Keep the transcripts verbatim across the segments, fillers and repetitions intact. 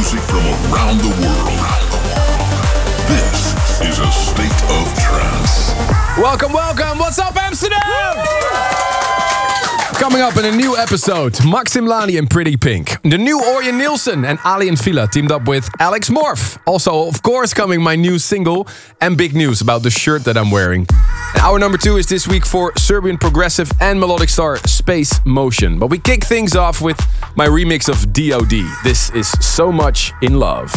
music from around the world. This is a state of trance. Welcome, welcome. What's up, Amsterdam? Coming up in a new episode, Maxim Lani and Pretty Pink. The new Orjan Nilsen and Ali and Villa teamed up with Alex Morph. Also, of course, coming my new single and big news about the shirt that I'm wearing. And our number two is this week for Serbian progressive and melodic star Space Motion. But we kick things off with my remix of D O D. This is So Much in Love.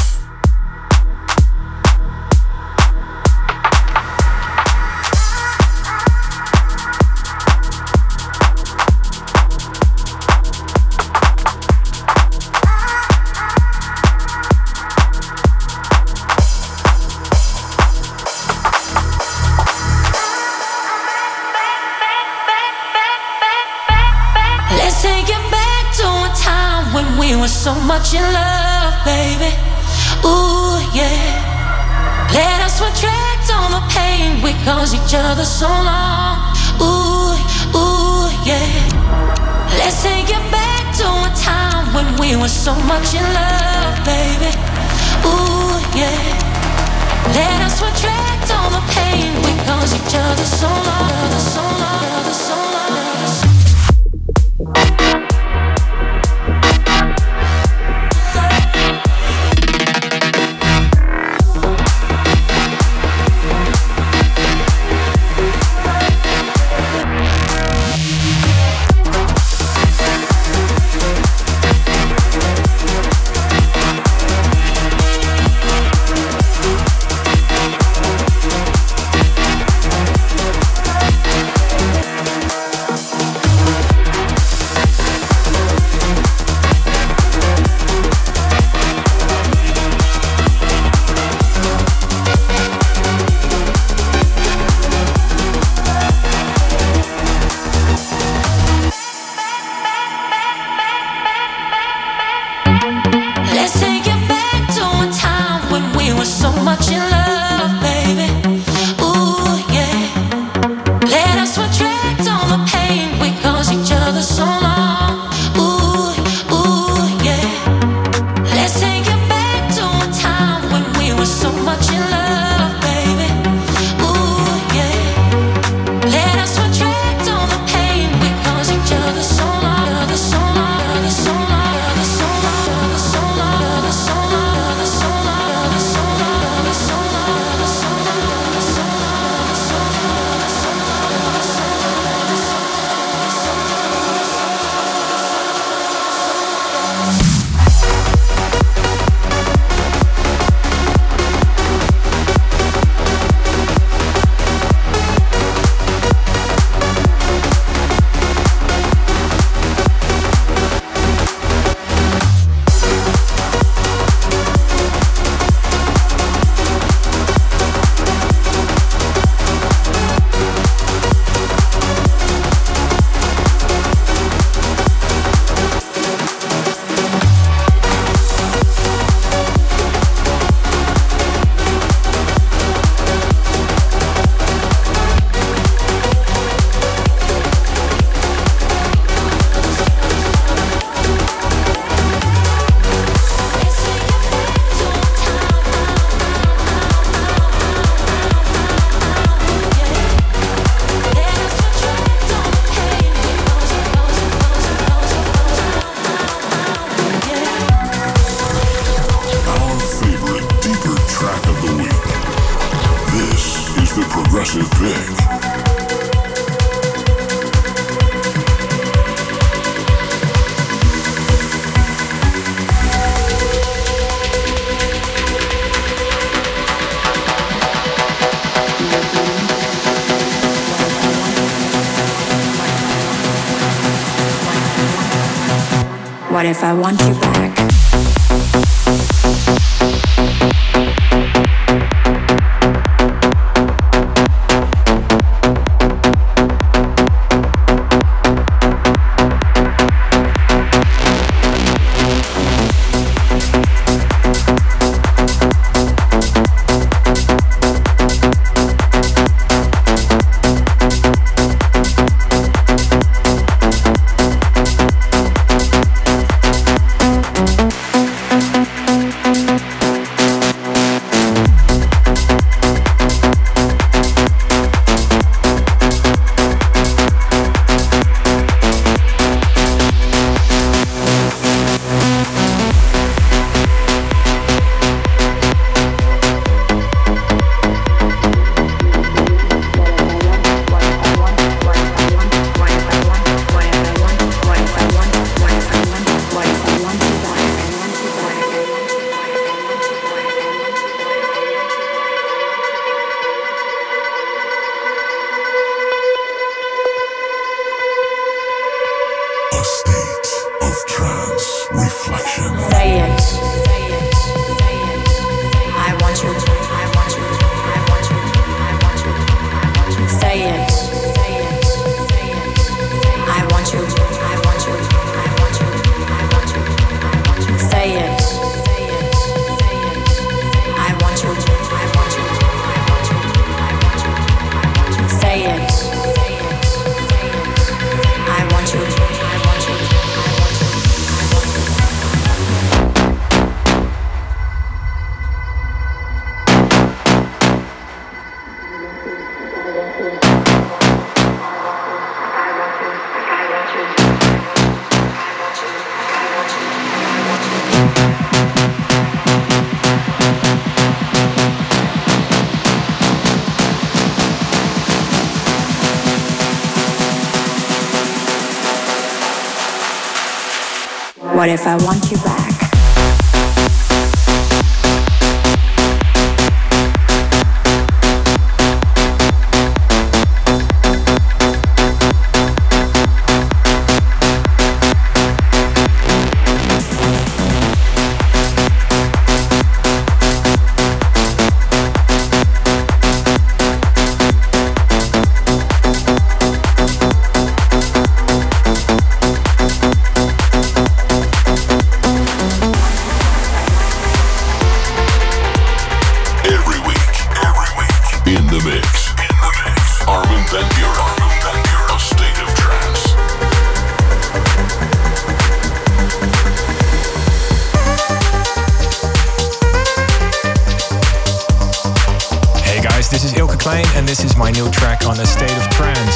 So much in love, baby. Ooh, yeah. Let us retract all the pain. We caused each other so long. Ooh, ooh, yeah. Let's take it back to a time when we were so much in love, baby. Ooh, yeah. Let us retract all the pain. We caused each other so long, so long, so long. What if I want you back? Production. Say it. I want you. I want you. I want you. I want you. I want you. Say it. I want you. I want you. I want you. I want you. I want you. Say it. I want you. I want you. I want you. I want you. I want you. Say it. I want you. I want you. I want you. What if I want you back? And this is my new track on A State of Trance.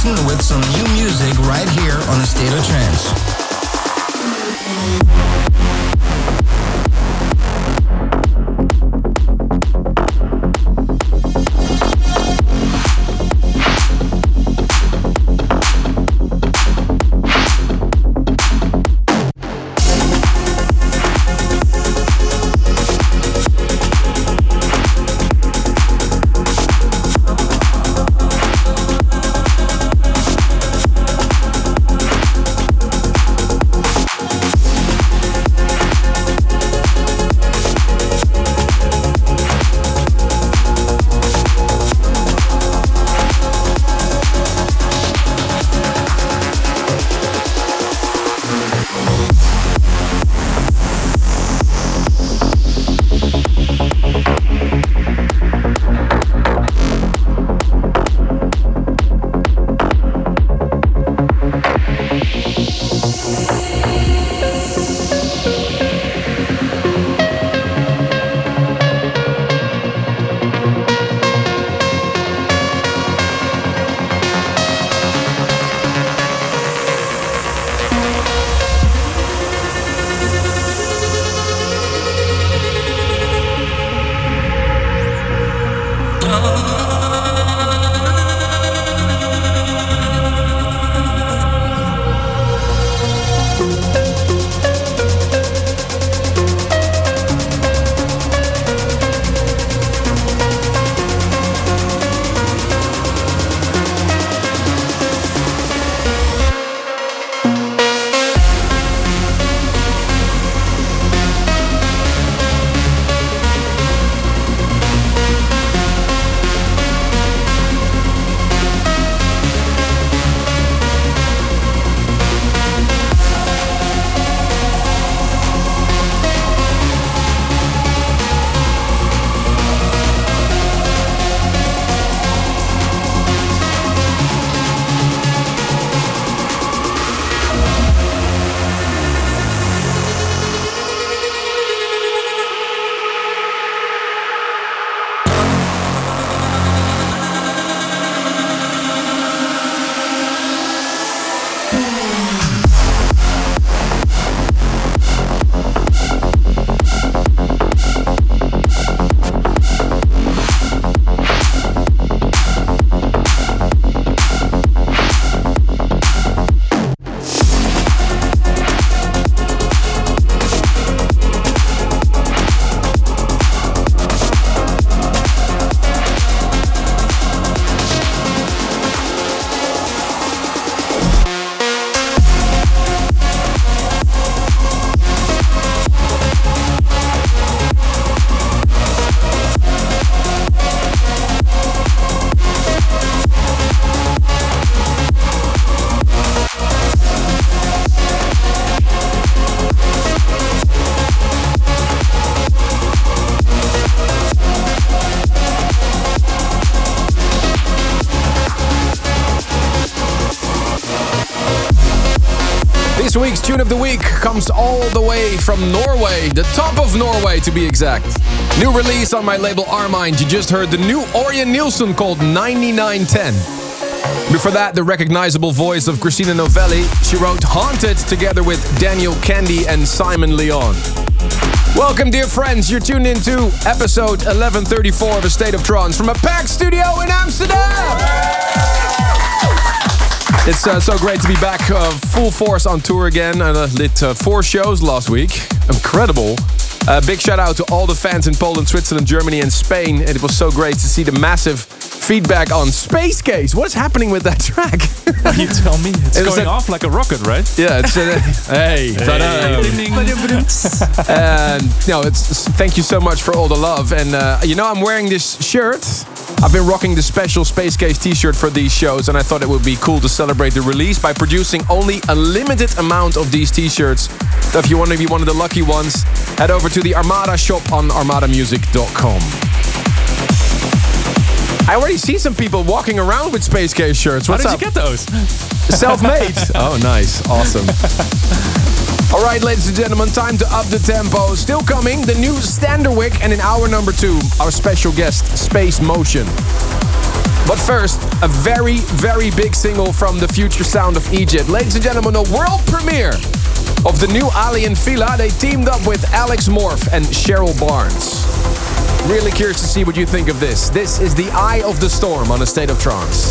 Nielsen with some new music right here on A State of Trance. This week's Tune of the Week comes all the way from Norway, the top of Norway to be exact. New release on my label Armind. You just heard the new Orjan Nilsen called ninety-nine ten. Before that, the recognizable voice of Christina Novelli. She wrote Haunted together with Daniel Candy and Simon Leon. Welcome, dear friends. You're tuned into episode eleven thirty-four of A State of Trance from a packed studio in Amsterdam. It's uh, so great to be back uh, full force on tour again. I uh, lit uh, four shows last week. Incredible. Uh, big shout out to all the fans in Poland, Switzerland, Germany and Spain. It was so great to see the massive feedback on Space Case. What is happening with that track? You tell me. It's it going a, off like a rocket, right? Yeah. It's uh, hey. hey. Ding, ding. And no, it's thank you so much for all the love. And uh, you know, I'm wearing this shirt. I've been rocking the special Space Case t-shirt for these shows, and I thought it would be cool to celebrate the release by producing only a limited amount of these t-shirts. So if you want to be one of the lucky ones, head over to the Armada shop on armada music dot com. I already see some people walking around with Space Case shirts. What's How did up? you get those? Self-made. Oh, nice. Awesome. All right, ladies and gentlemen, time to up the tempo. Still coming, the new Standerwick, and in hour number two, our special guest, Space Motion. But first, a very, very big single from the future sound of Egypt. Ladies and gentlemen, a world premiere of the new Ali and Fila. They teamed up with Alex Morph and Cheryl Barnes. Really curious to see what you think of this. This is the Eye of the Storm on A State of Trance.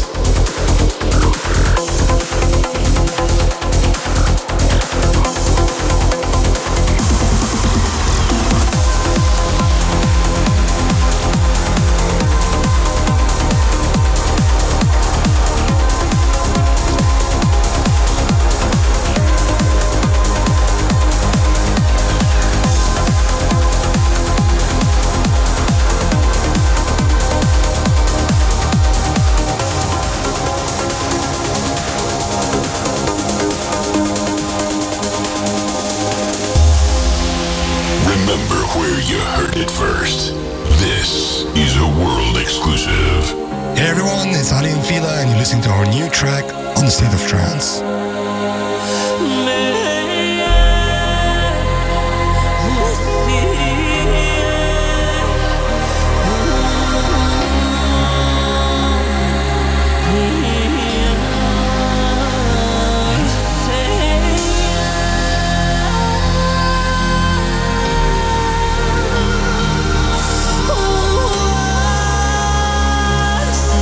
Hey everyone, it's Ali and Fila and you're listening to our new track on The State of Trance.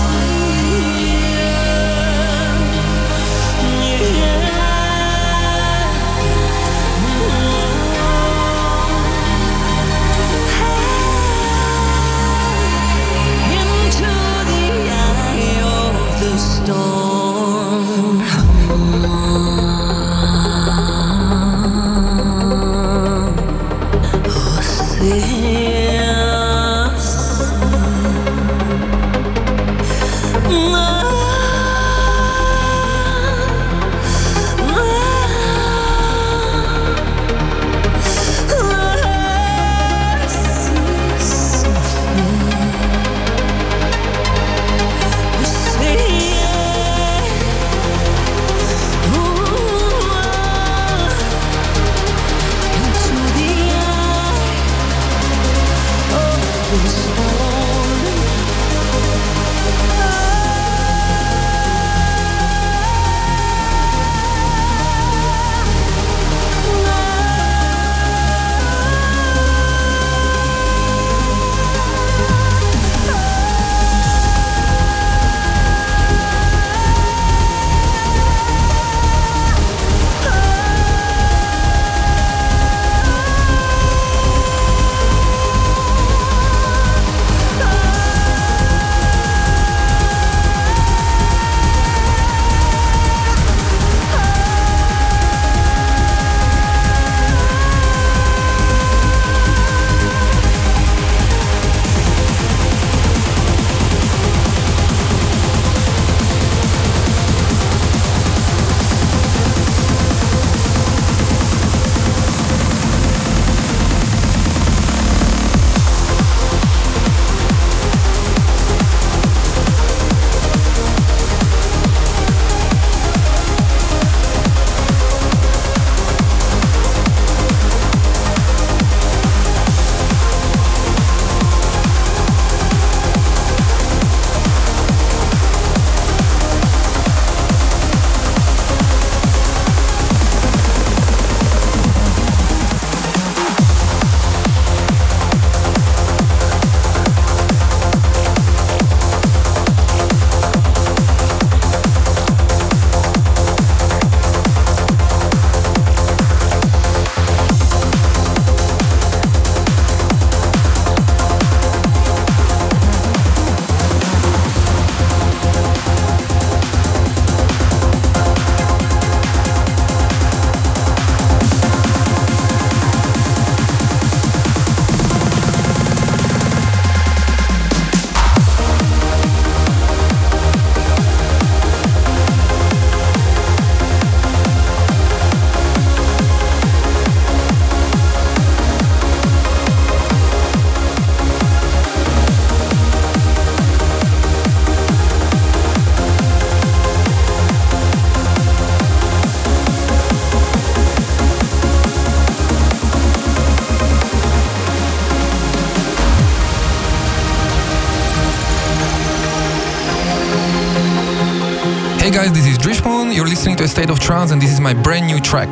Yeah. guys, this is Drishmoon. You're listening to A State of Trance, and this is my brand new track.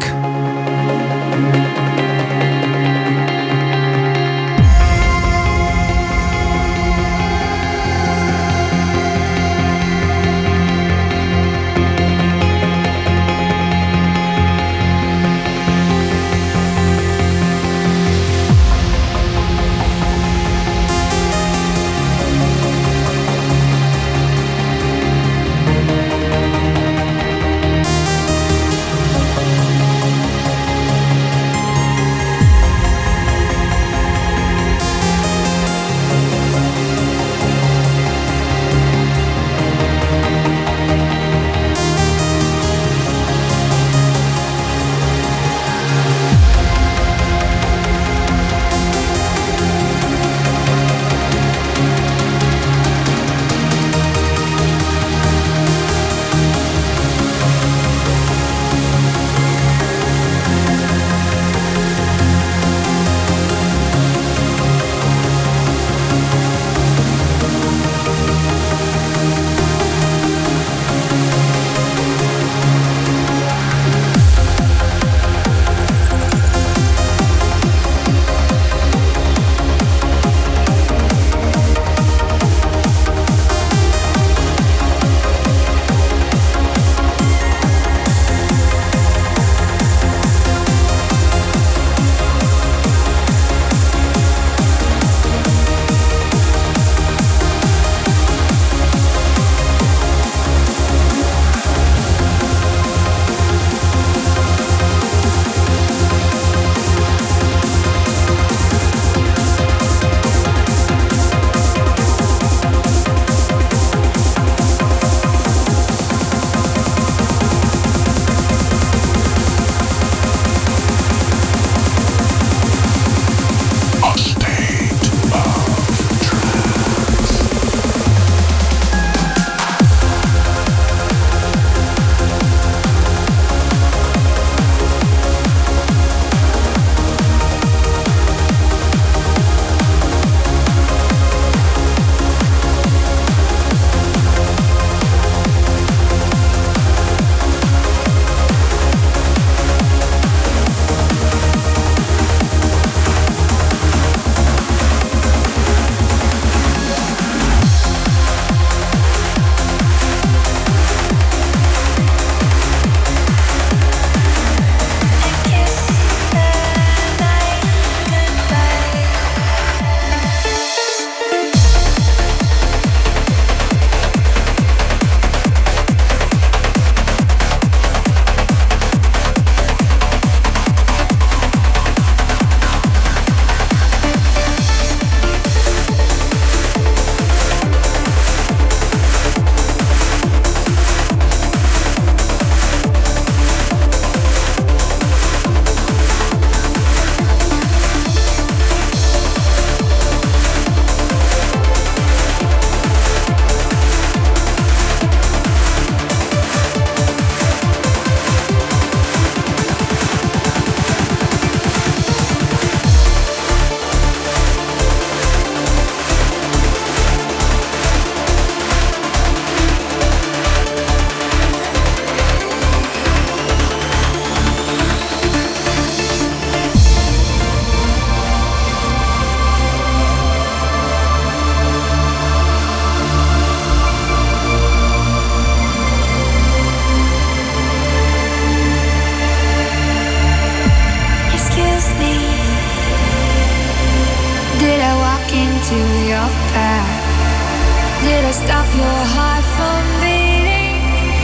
stop your heart from beating,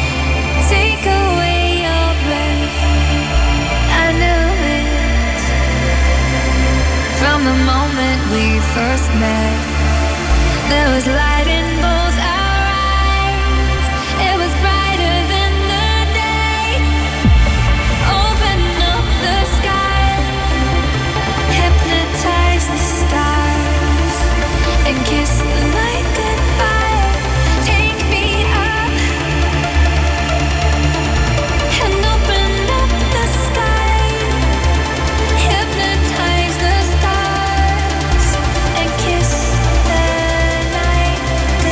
take away your breath. I knew it from the moment we first met. There was light in both our eyes. It was brighter than the day. Open up the sky, hypnotize the stars, and kiss the night goodbye. Take me up and open up the sky, hypnotize the stars, and kiss the night goodbye.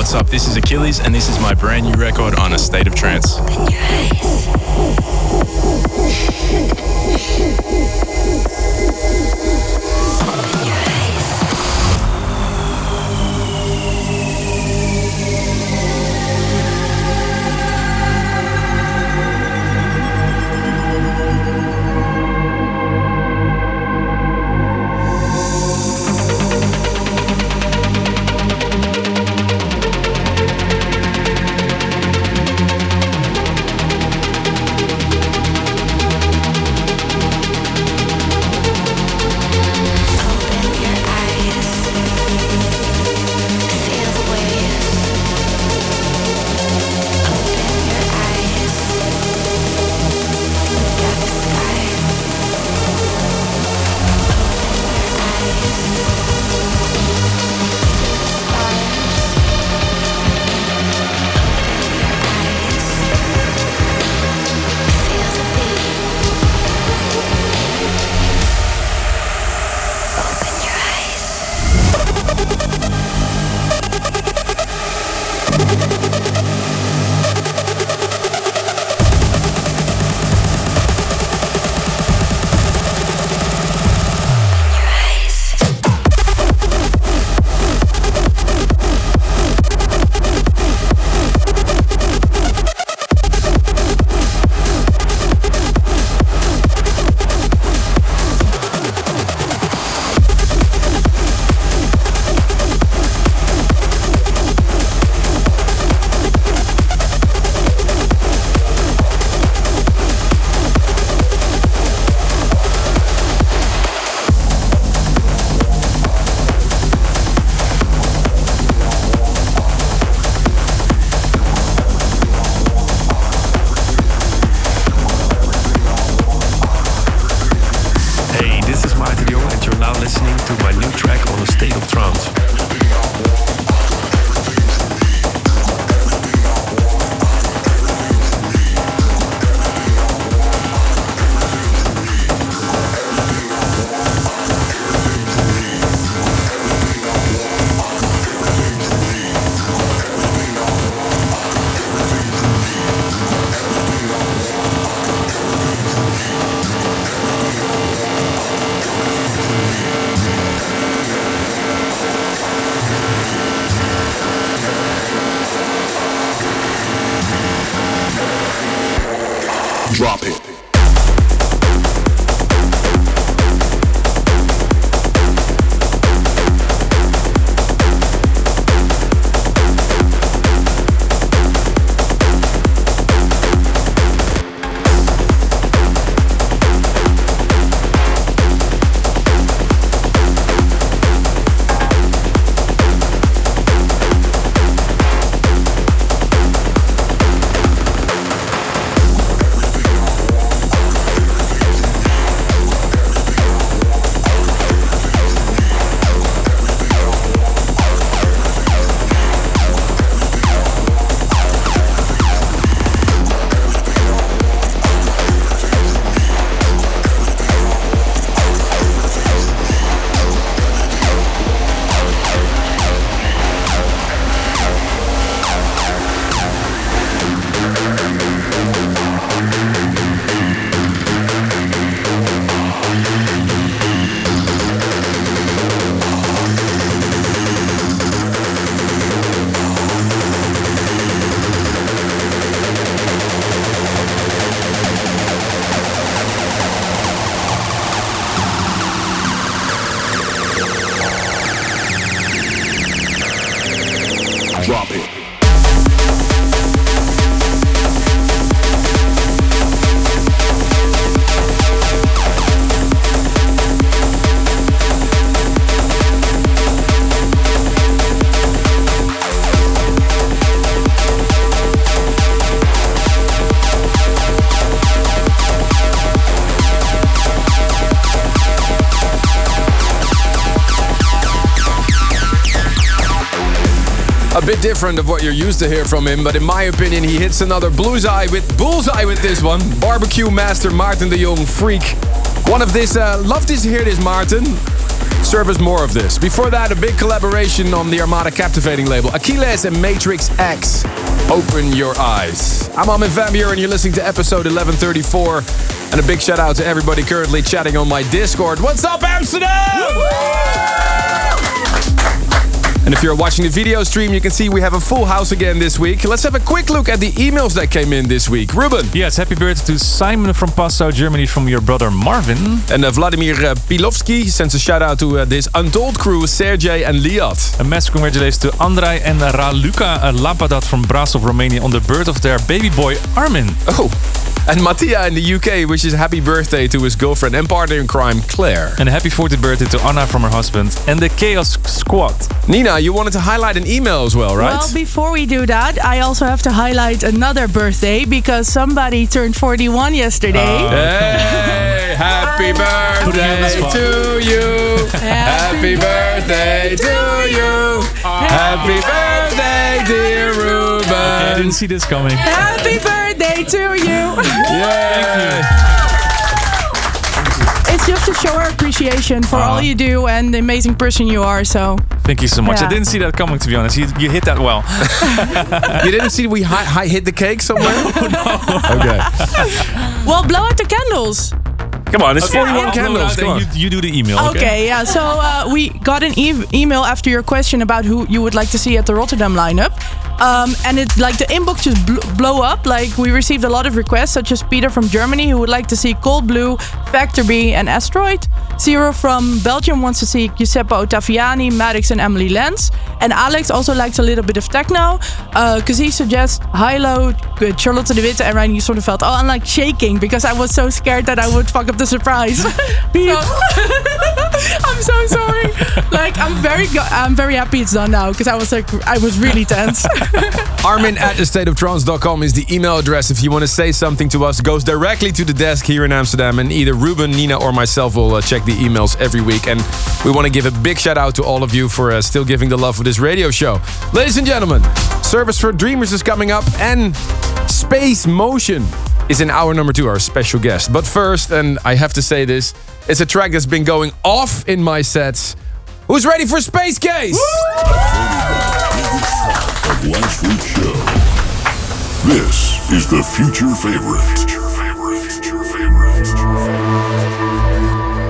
what's up? This is Achilles, and this is my brand new record on A State of Trance. Open your eyes. Open your eyes. Drop it. Drop it. A bit different of what you're used to hear from him, but in my opinion, he hits another bullseye with bullseye with this one. Barbecue master Maarten de Jong, freak. One of this, uh, love to hear this, Maarten. Serve us more of this. Before that, a big collaboration on the Armada Captivating label. Achilles and Matrix X. Open your eyes. I'm Armin van Buuren and you're listening to episode eleven thirty-four. And a big shout out to everybody currently chatting on my Discord. What's up, Amsterdam? And if you're watching the video stream, you can see we have a full house again this week. Let's have a quick look at the emails that came in this week. Ruben. Yes, happy birthday to Simon from Passau, Germany, from your brother Marvin. And uh, Vladimir uh, Pilovsky sends a shout out to uh, this Untold crew, Sergej and Liat. A massive congratulations to Andrei and Raluca uh, Lampadat from Brasov, Romania, on the birth of their baby boy Armin. Oh. And Mattia in the U K wishes happy birthday to his girlfriend and partner in crime, Claire. And a happy fortieth birthday to Anna from her husband and the Chaos Squad. Nina, you wanted to highlight an email as well, right? Well, before we do that, I also have to highlight another birthday because somebody turned forty-one yesterday. Oh. Hey, happy birthday to you. Happy birthday to you. Happy birthday, dear Ruben. Okay, I didn't see this coming. Happy birthday to you. Yeah. It's just to show our appreciation for Uh-huh. all you do and the amazing person you are. So Thank you so much. Yeah. I didn't see that coming, to be honest. You, you hit that well. You didn't see we hi- hi- hit the cake somewhere? No. Okay. Well, blow out the candles. Come on, it's Okay, forty-one I'll candles. blow it Come out on. and You, you do the email, okay? Okay, yeah. So uh, we got an e- email after your question about who you would like to see at the Rotterdam lineup. Um, and it like the inbox just bl- blow up. Like we received a lot of requests, such as Peter from Germany who would like to see Cold Blue, Factor B, and Asteroid. Zero from Belgium wants to see Giuseppe Ottaviani, Maddox, and Emily Lenz. And Alex also likes a little bit of techno because uh, he suggests Hilo, good Charlotte de Witte, and Ryan. You sort of felt, oh, I'm like shaking because I was so scared that I would fuck up the surprise. So, I'm so sorry. Like I'm very, go- I'm very happy it's done now because I was like, I was really tense. Armin at the state of trance dot com is the email address. If you want to say something to us, goes directly to the desk here in Amsterdam, and either Ruben, Nina, or myself will uh, check the emails every week. And we want to give a big shout out to all of you for uh, still giving the love for this radio show. Ladies and gentlemen, Service for Dreamers is coming up, and Space Motion is in hour number two, our special guest. But first, and I have to say this, it's a track that's been going off in my sets. Who's ready for Space Case? Of last week's show. This is the future favorite. Future favorite. Future favorite. Future favorite.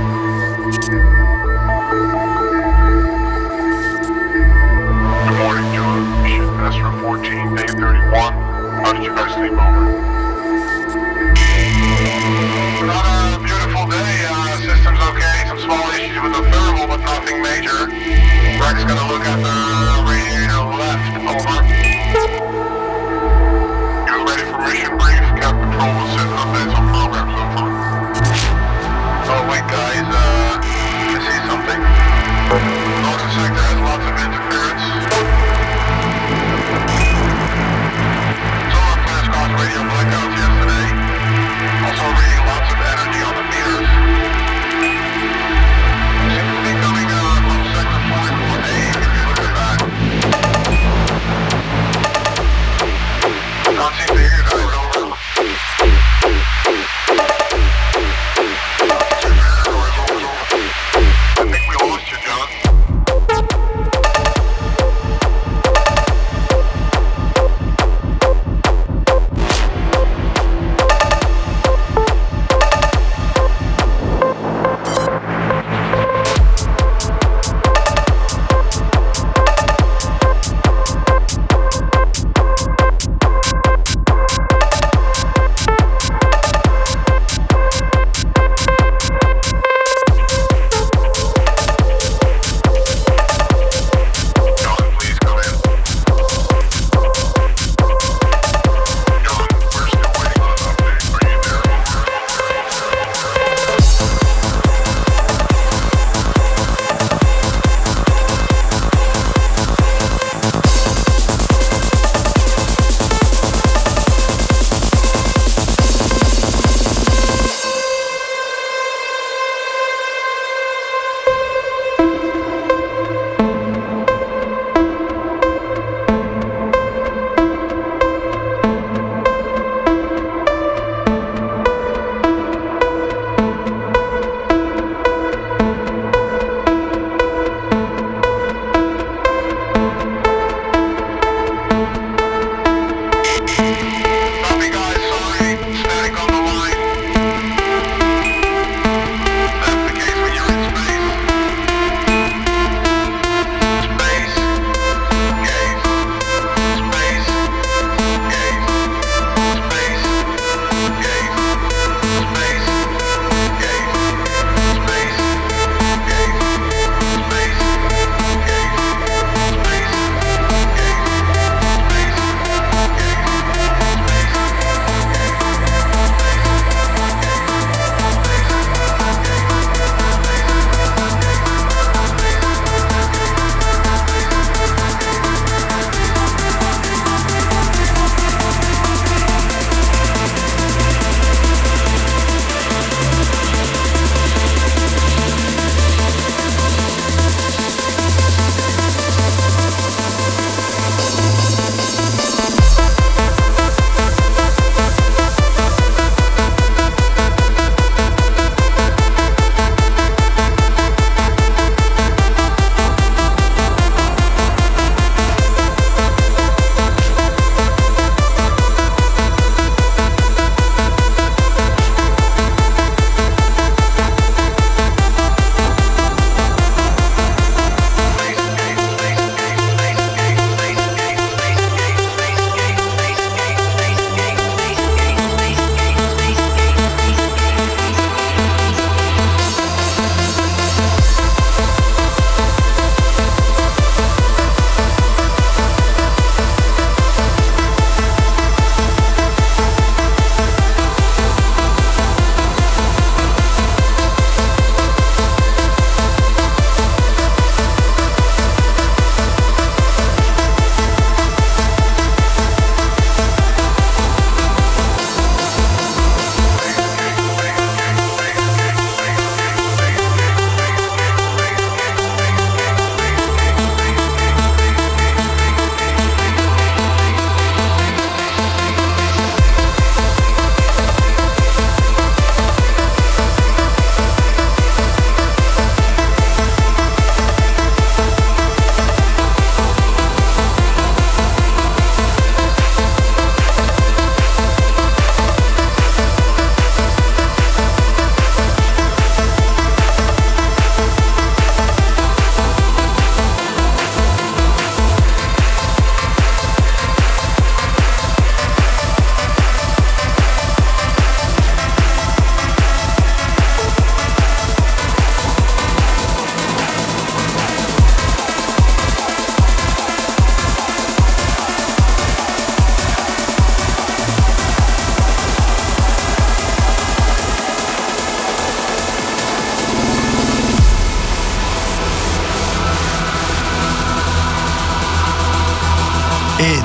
Good morning, John. Mission Astro fourteen, day thirty-one. How did you guys sleep over? Not a beautiful day. Uh, system's okay. Some small issues with the thermal, but nothing major. Rex gonna look at the radiator left. Over. You ready for mission brief? Cap Control will send updates on programs. Over. Oh wait, guys. Uh, I see something. Northern sector has lots of interference. Solar flash caused radio blackouts yesterday. Also reading lots of energy on the meters. Seems to be coming uh, from sector four four A if you look at that.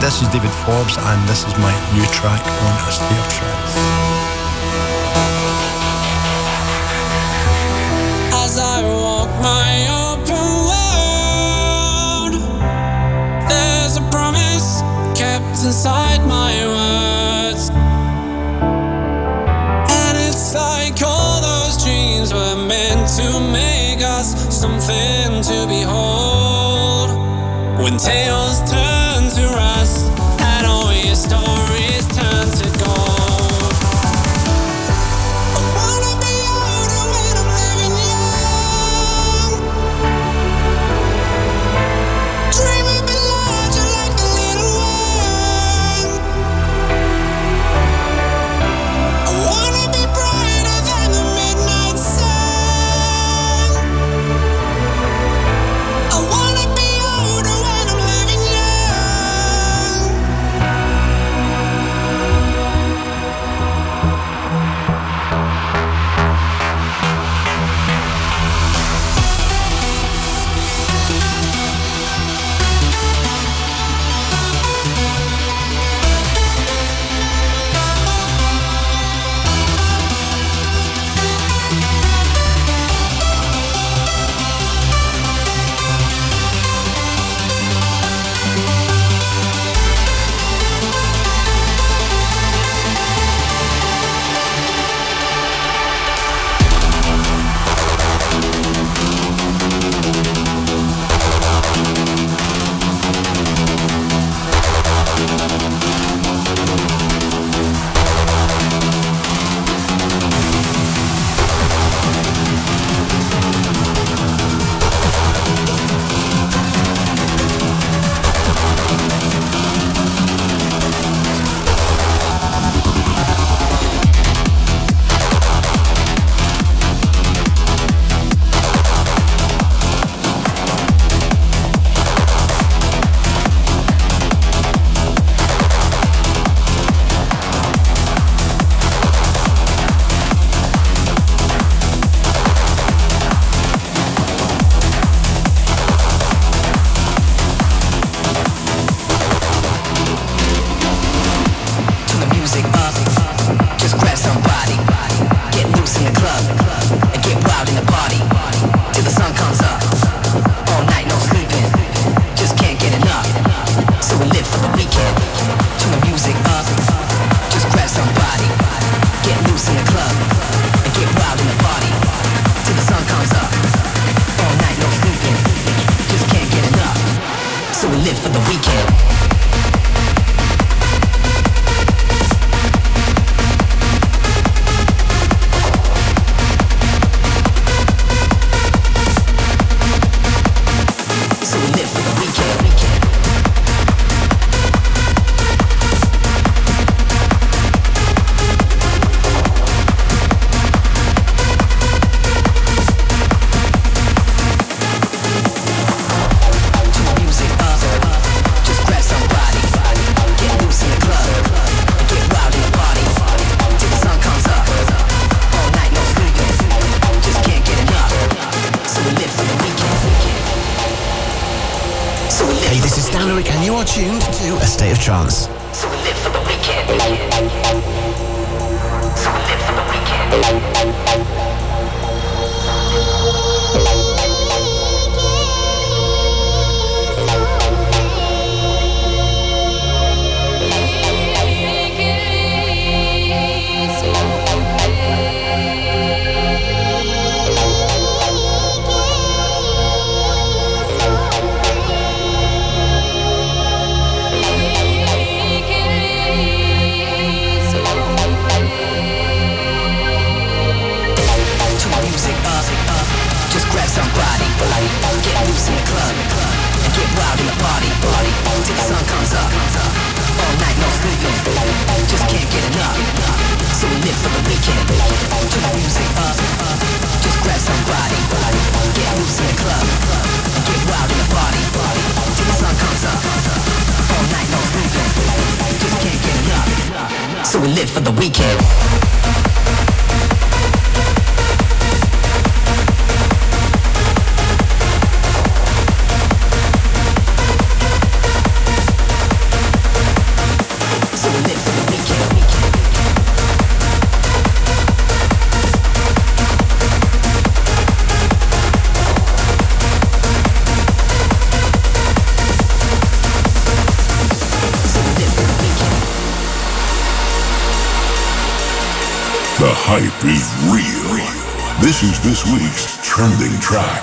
this is David Forbes, and this is my new track on A State of Trance. As I walk my open world, there's a promise kept inside my words. And it's like all those dreams were meant to make us something to behold. When tales turn to rust and all your stories turn to gold. I wanna be older when I'm living young. Dream a bit larger like the little one. I wanna be brighter than the midnight sun. I wanna be older when I'm living young. Turn the music up, just grab somebody, get loose in the club, and get wild in the party, till the sun comes up. All night no sleeping, just can't get enough, so we live for the weekend. Turn the music up, just grab somebody, get loose in the club, and get wild in the party, till the sun comes up. All night no sleeping, just can't get enough, so we live for the weekend. So we live for the weekend. Turn the music up, just grab somebody, get loose in the club, and get wild in the party, till the sun comes up. All night no sleeping, just can't get enough, so we live for the weekend. So we live. Hey, this is Stan Ulrich, and you are tuned to A State of Trance. So we live for the weekend. So we live for the weekend. Turn the music up, just grab somebody, get loose in the club, and get wild in the party, till the sun comes up. All night no sleeping, just can't get enough, so we live for the weekend. Turn the music up, just grab somebody, get loose in the club, and get wild in the party, till the sun comes up. All night no sleeping, just can't get enough, so we live for the weekend. The hype is real. This is this week's trending track.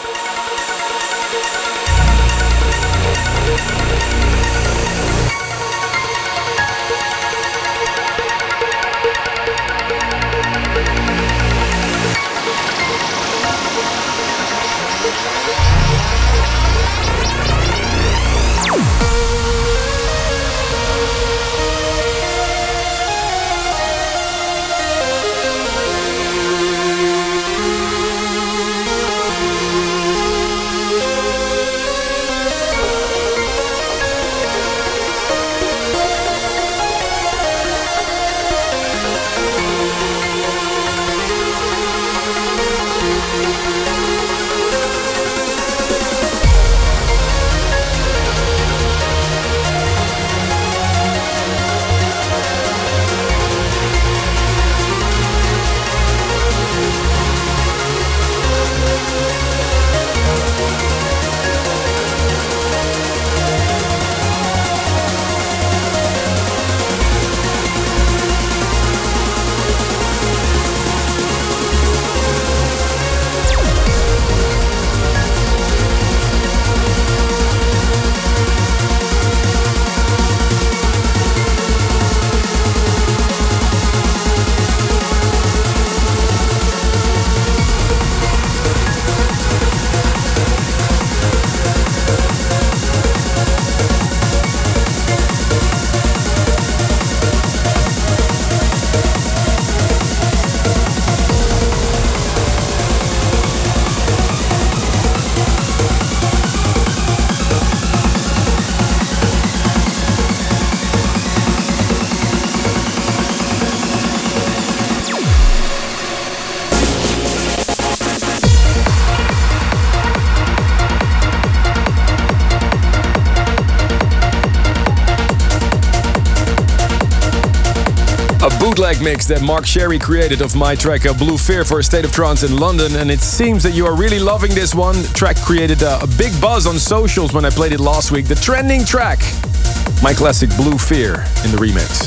Bootleg mix that Mark Sherry created of my track uh, Blue Fear for a State of Trance in London, and it seems that you are really loving this one. The track created uh, a big buzz on socials when I played it last week. The trending track, my classic Blue Fear in the remix.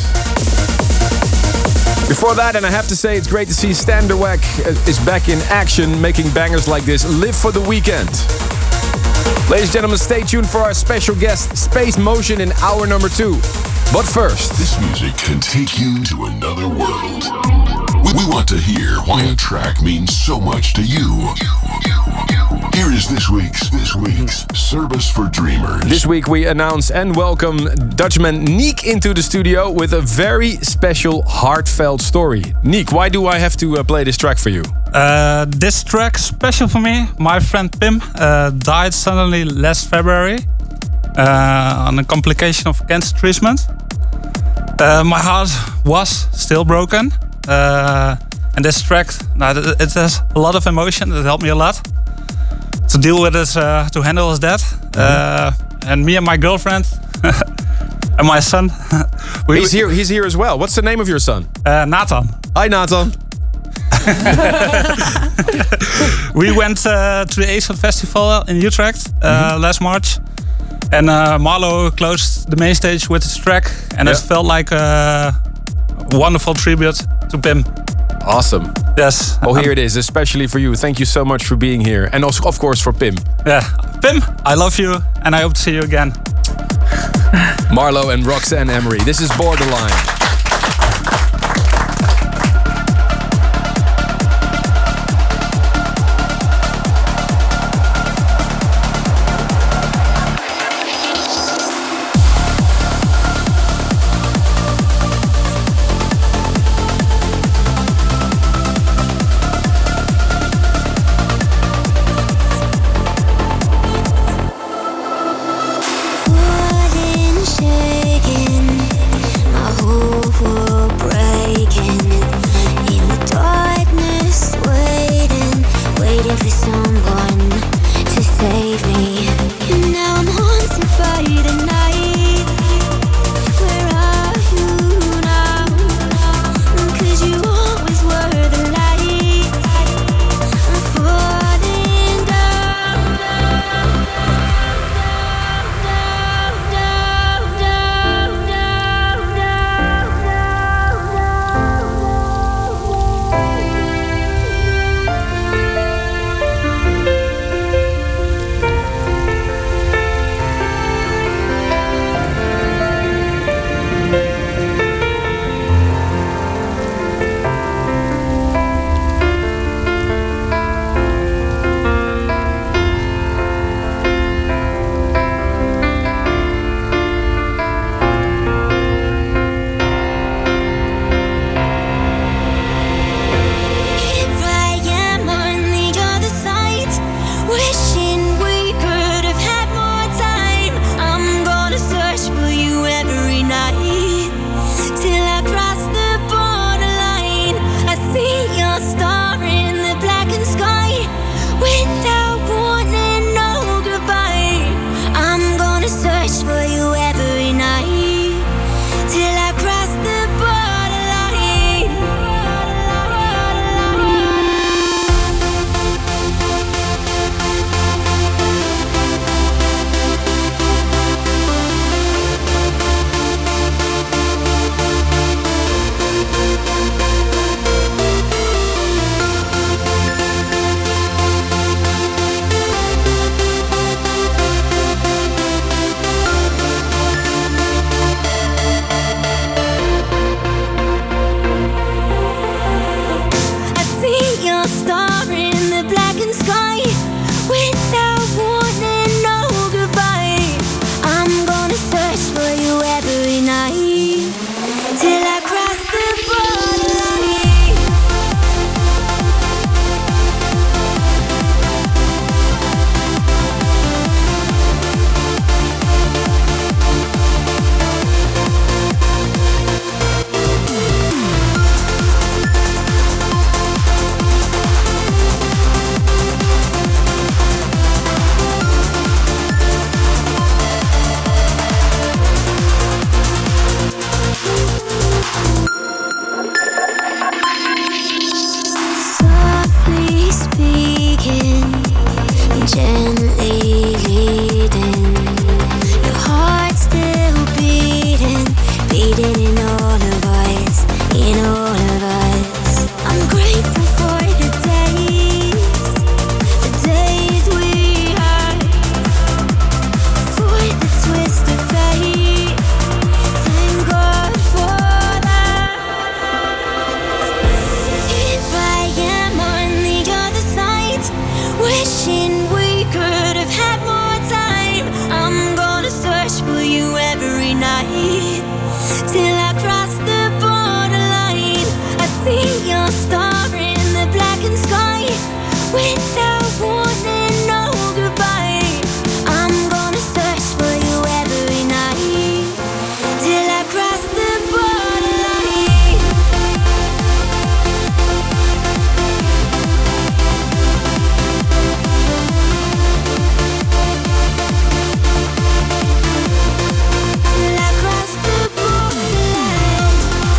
Before that, and I have to say it's great to see Standerwack is back in action, making bangers like this. Live for the Weekend. Ladies and gentlemen, stay tuned for our special guest, Space Motion, in hour number two. But first, this music can take you to another world. We, we want to hear why a track means so much to you. Here is this week's this week's Service for Dreamers. This week we announce and welcome Dutchman Niek into the studio with a very special, heartfelt story. Niek, why do I have to uh, play this track for you? Uh, this track is special for me. My friend Pim uh, died suddenly last February uh, on a complication of cancer treatment. Uh, my heart was still broken, uh, and this track, uh, it has a lot of emotion. It helped me a lot to deal with it, uh, to handle his death. Mm-hmm. uh, and me and my girlfriend and my son. we, he's here. He's here as well. What's the name of your son? Uh, Nathan. Hi, Nathan. We went uh, to the Aesop Festival in Utrecht uh, mm-hmm. last March. And uh, Marlo closed the main stage with his track, and yeah. it felt like a wonderful tribute to Pim. Awesome. Yes. Well, here it is, especially for you. Thank you so much for being here, and also, of course, for Pim. Yeah, Pim, I love you, and I hope to see you again. Marlo and Roxanne Emery. This is Borderline. Shaking, my whole till I cross the borderline. Softly speaking, gently leading, your heart still beating, beating in all of us, in all of us. I'm grateful for the days, the days we had, for the twist of fate. Thank God for that. If I am on the other side, wishing we could have had more time, I'm gonna search for you every night till I cross the borderline. I see your star in the blackened sky without warning, no goodbye. I'm gonna search for you every night till I cross the borderline. Till I cross the borderline.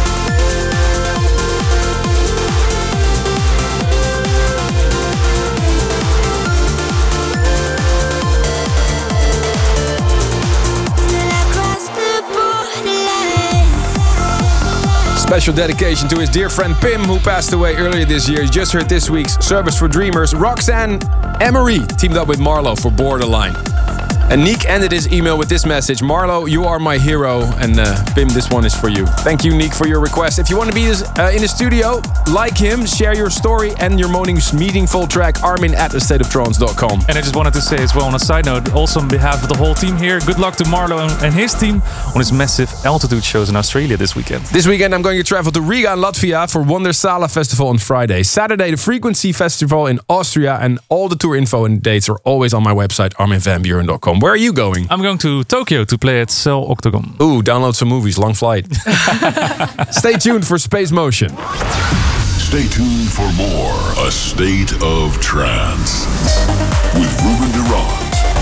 Till I cross the borderline. Special dedication to his dear friend Pim, who passed away earlier this year. You just heard this week's Service for Dreamers. Roxanne Emery teamed up with Marlo for Borderline. And Nick ended his email with this message: Marlo, you are my hero. And uh, Pim, this one is for you. Thank you, Nick, for your request. If you want to be uh, in the studio, like him, share your story and your morning's meaningful track, Armin at a state of trance dot com. And I just wanted to say as well, on a side note, also on behalf of the whole team here, good luck to Marlo and, and his team on his massive altitude shows in Australia this weekend. This weekend, I'm going to travel to Riga in Latvia for Wonder Sala Festival on Friday. Saturday, the Frequency Festival in Austria, and all the tour info and dates are always on my website, armin van buuren dot com. Where are you going? I'm going to Tokyo to play at Cell Octagon. Ooh, download some movies, long flight. Stay tuned for Space Motion. Stay tuned for more A State of Trance with Ruben Durant.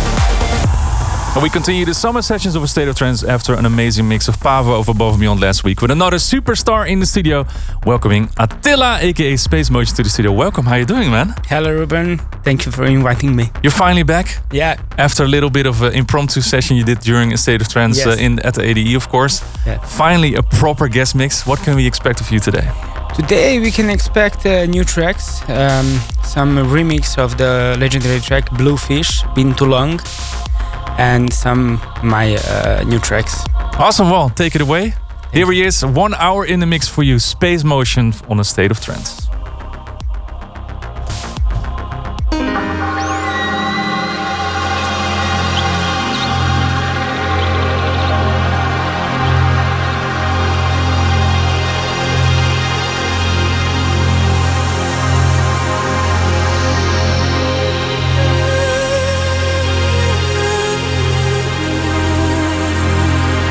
And we continue the summer sessions of A State of Trance after an amazing mix of Pavo of Above and Beyond last week with another superstar in the studio, welcoming Attila, aka Space Motion, to the studio. Welcome, how you doing, man? Hello, Ruben. Thank you for inviting me. You're finally back? Yeah. After a little bit of an impromptu session you did during A State of Trance Yes. uh, in at the A D E, of course. Yeah. Finally, a proper guest mix. What can we expect of you today? Today we can expect uh, new tracks, um, some remix of the legendary track Bluefish, Been Too Long, and some my uh, new tracks. Awesome, well, take it away. Here he is, one hour in the mix for you, Space Motion on A State of Trance.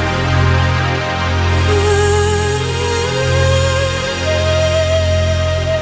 Ooh.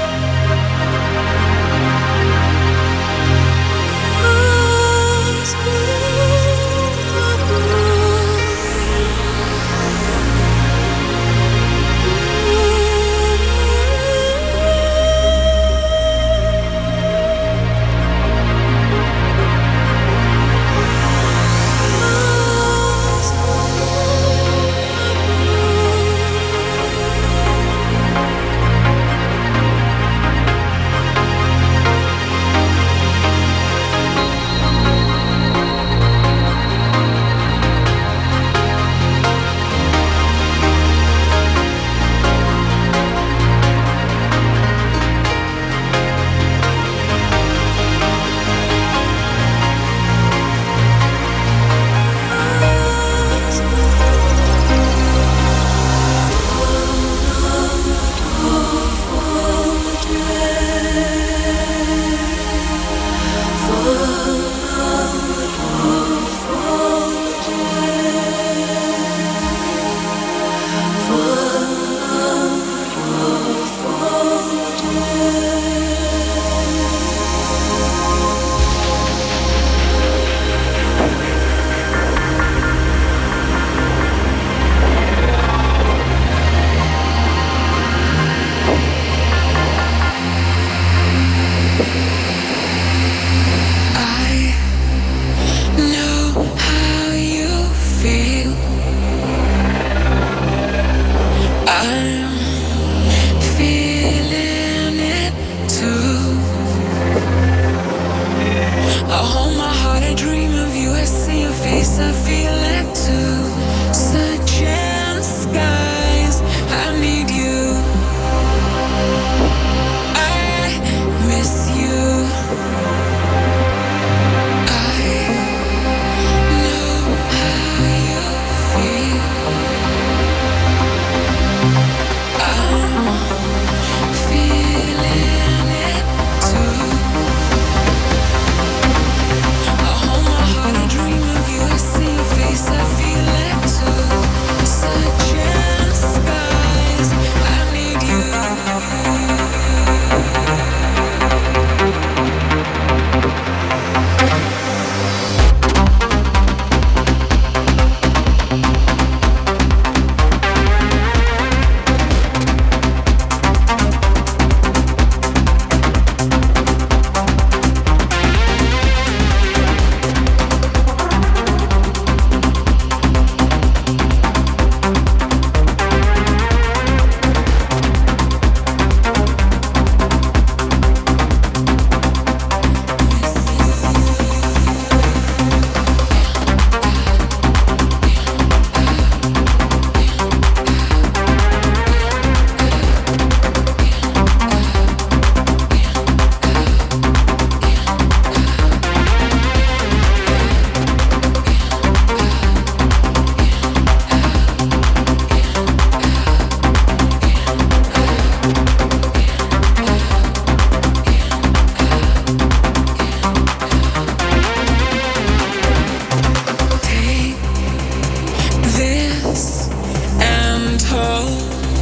hold.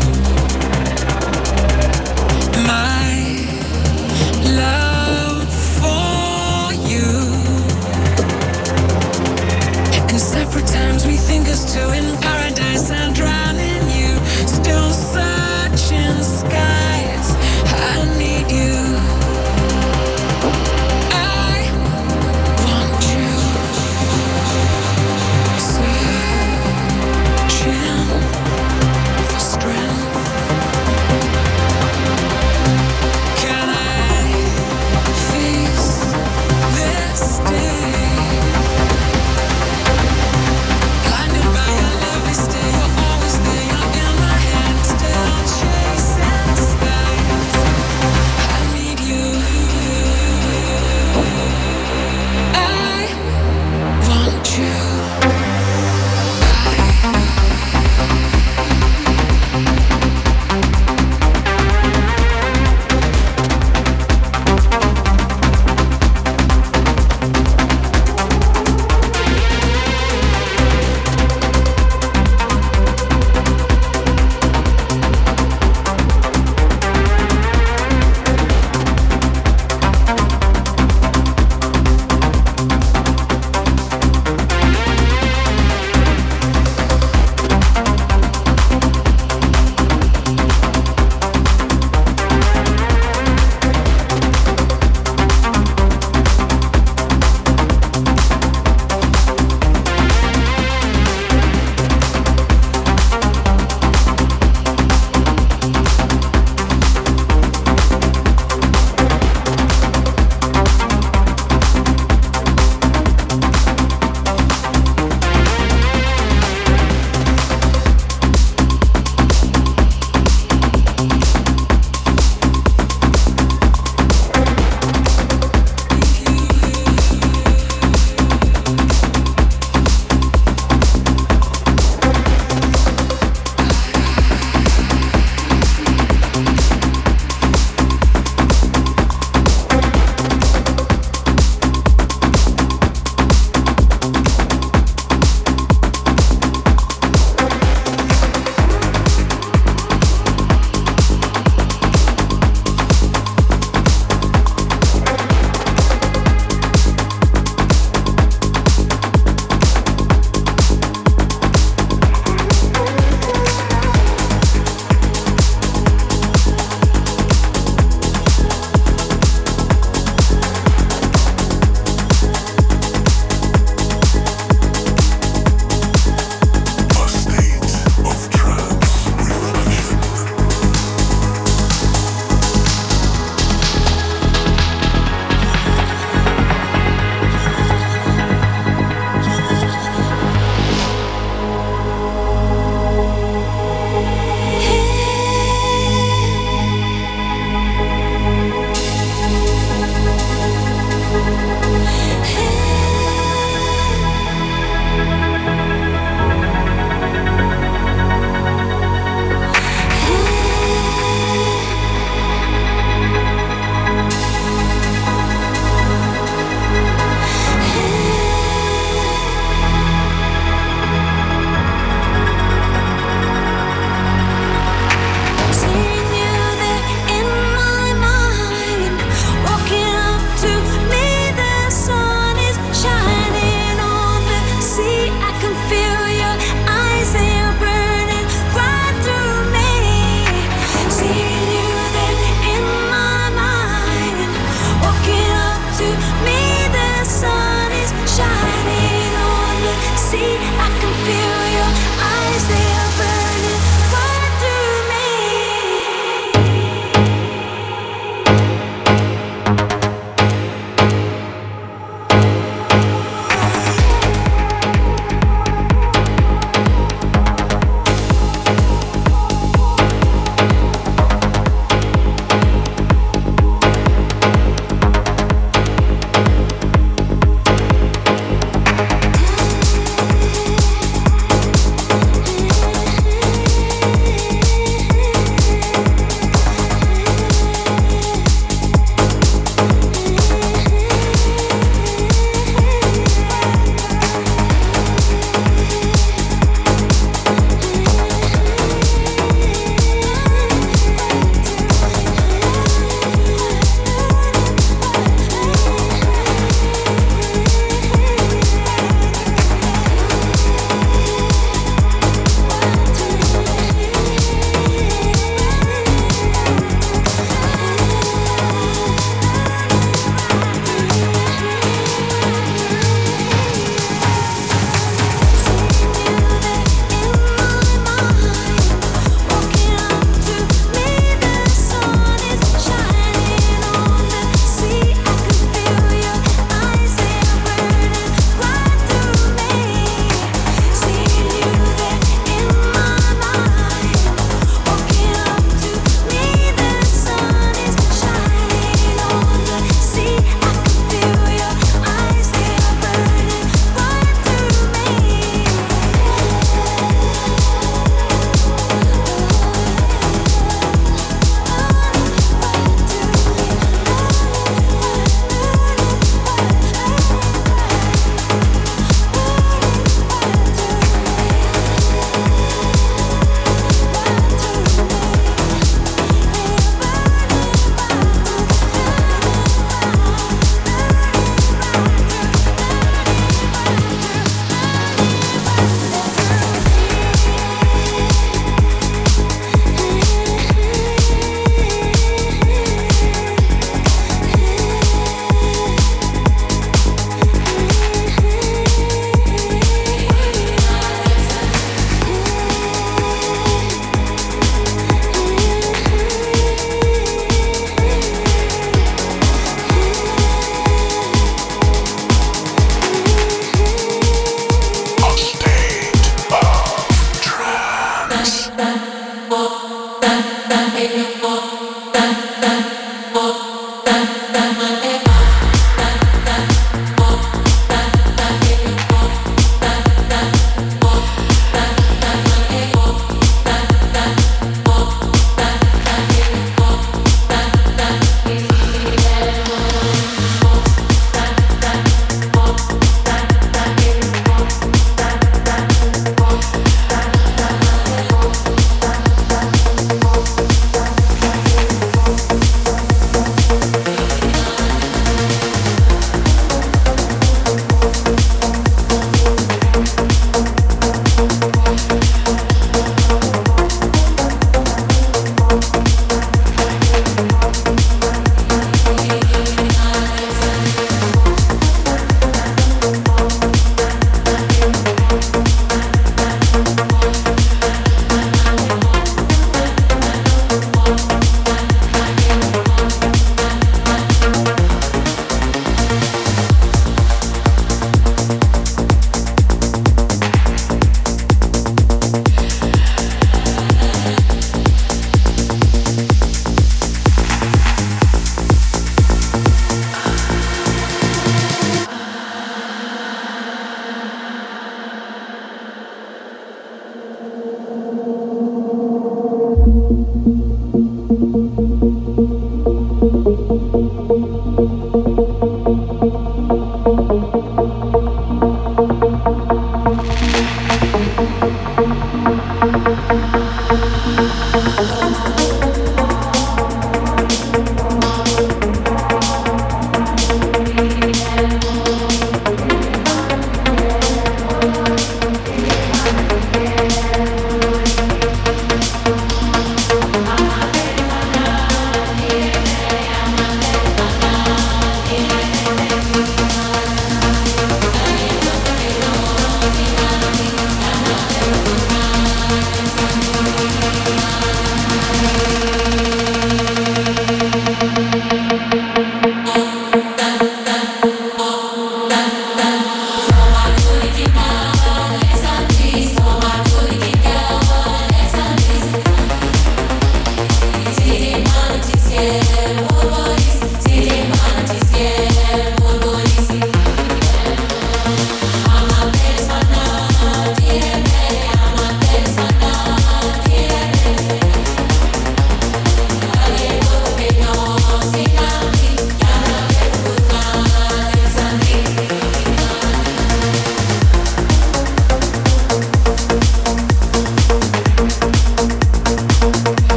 My love for you. In separate times we think us two in paradise and drown in you. Still searching skies, I need you. I want you. Searching for strength.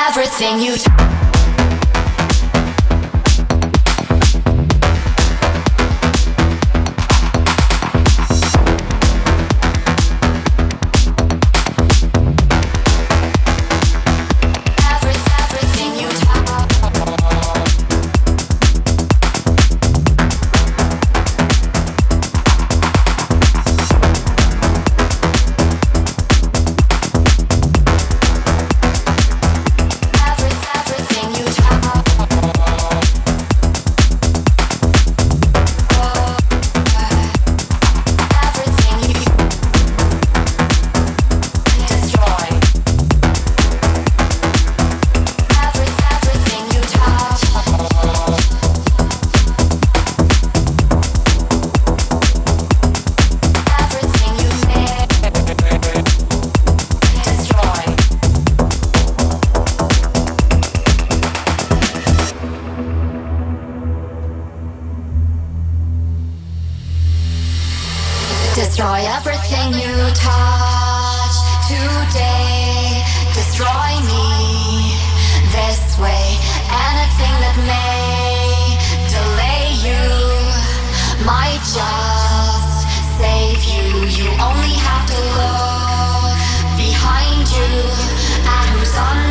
everything you touch. Destroy everything you touch today. Destroy me this way. Anything that may delay you might just save you. You only have to look behind you at who's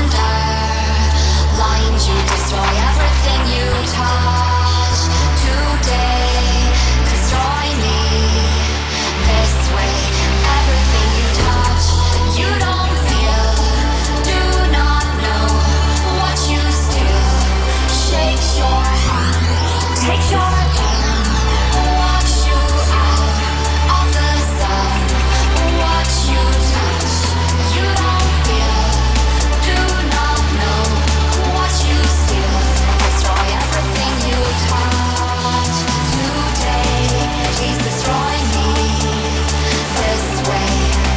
underlined you. Destroy everything you touch today. Destroy me this way. Everything you touch, you don't feel, do not know what you steal. Shake your hand, take your hand, walk you out of the sun. What you touch, you don't feel, do not know what you steal. Destroy everything you touch today. Please destroy me this way.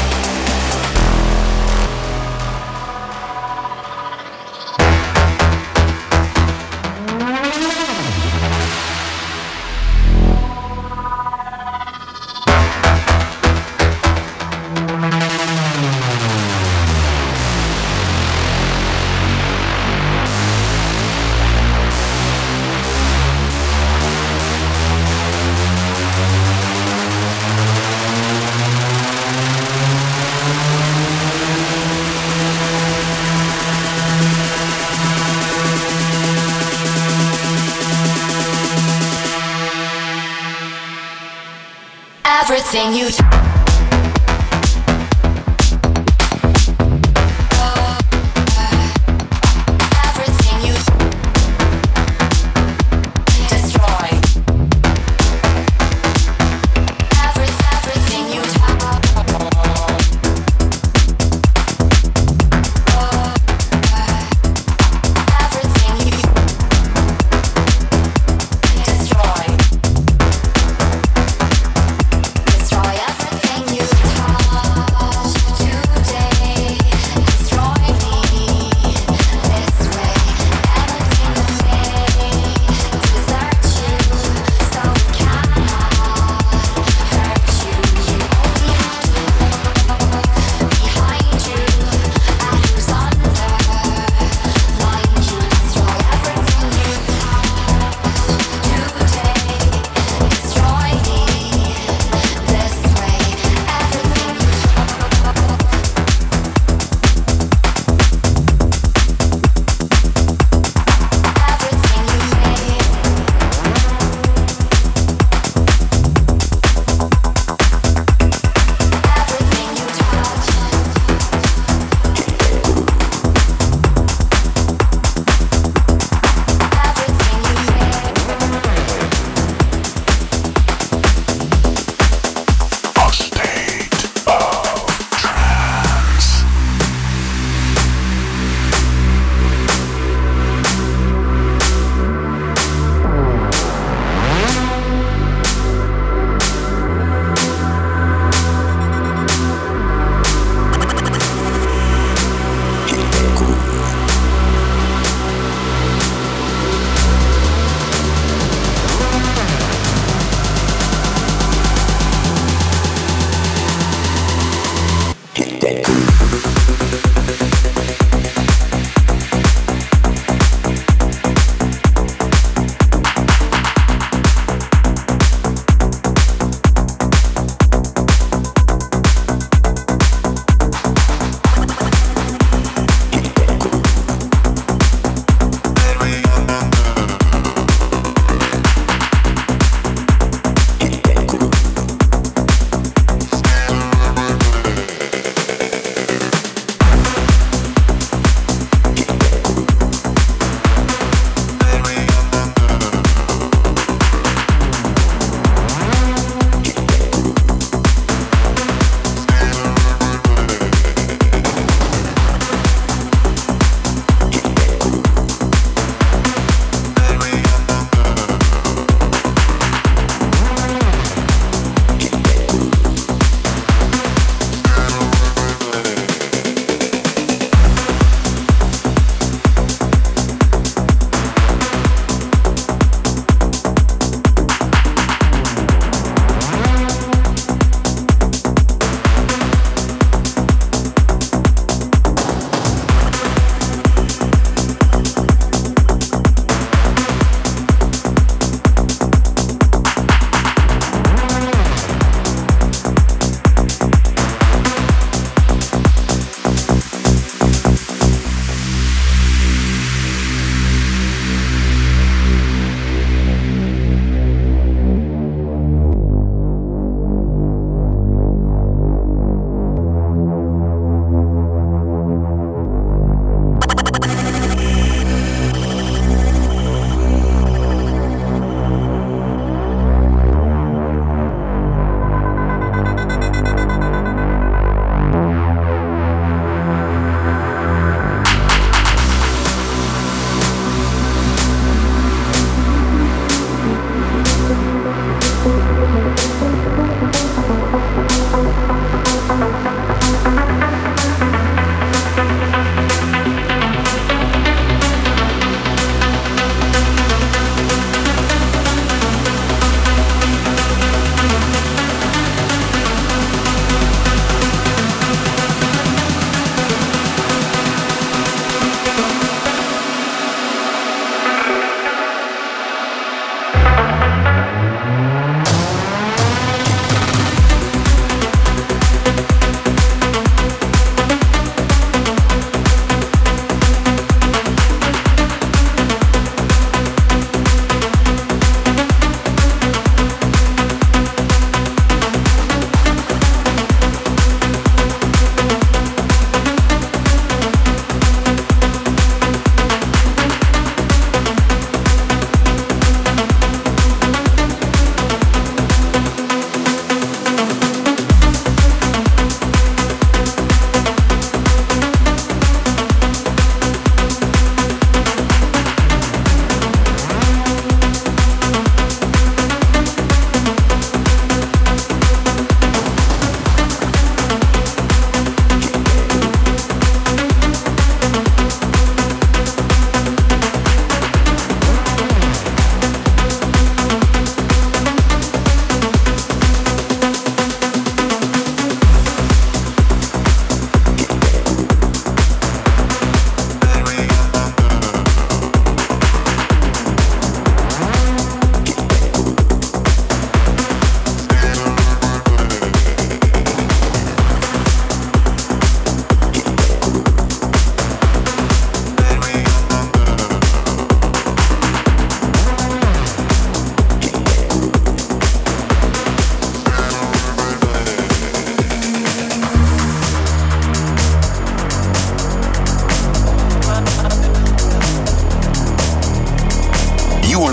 Everything you touch. Everything you destroy. Every, everything you touch. Everything you destroy. Destroy everything.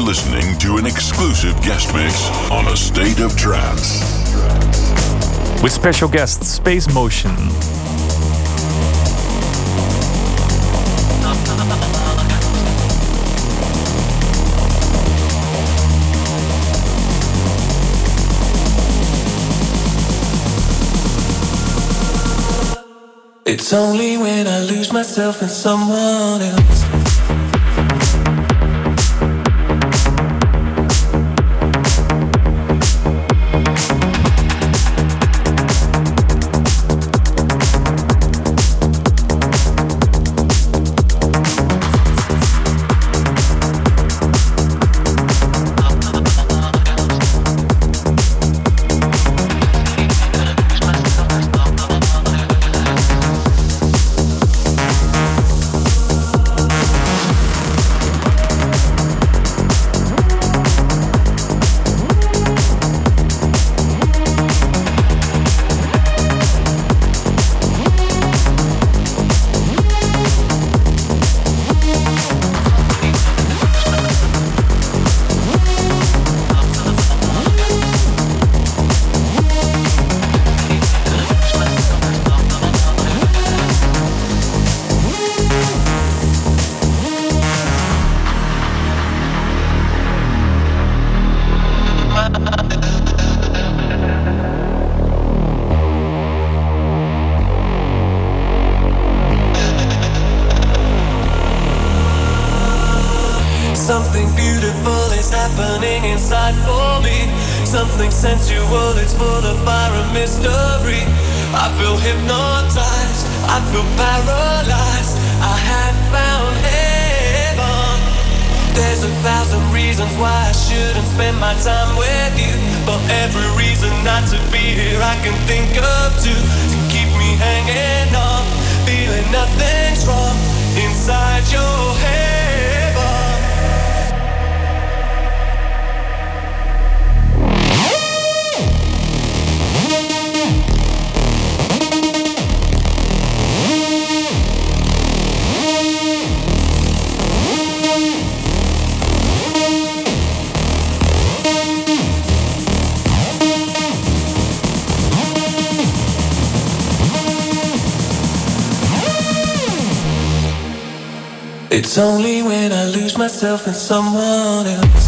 listening to an exclusive guest mix on A State of Trance. With special guest Space Motion. It's only when I lose myself in someone else. Something beautiful is happening inside for me. Something sensual, it's full of fire and mystery. I feel hypnotized, I feel paralyzed. I have found heaven. There's a thousand reasons why I shouldn't spend my time with you. For every reason not to be here I can think of two to keep me hanging on, feeling nothing's wrong inside your head. It's only when I lose myself in someone else.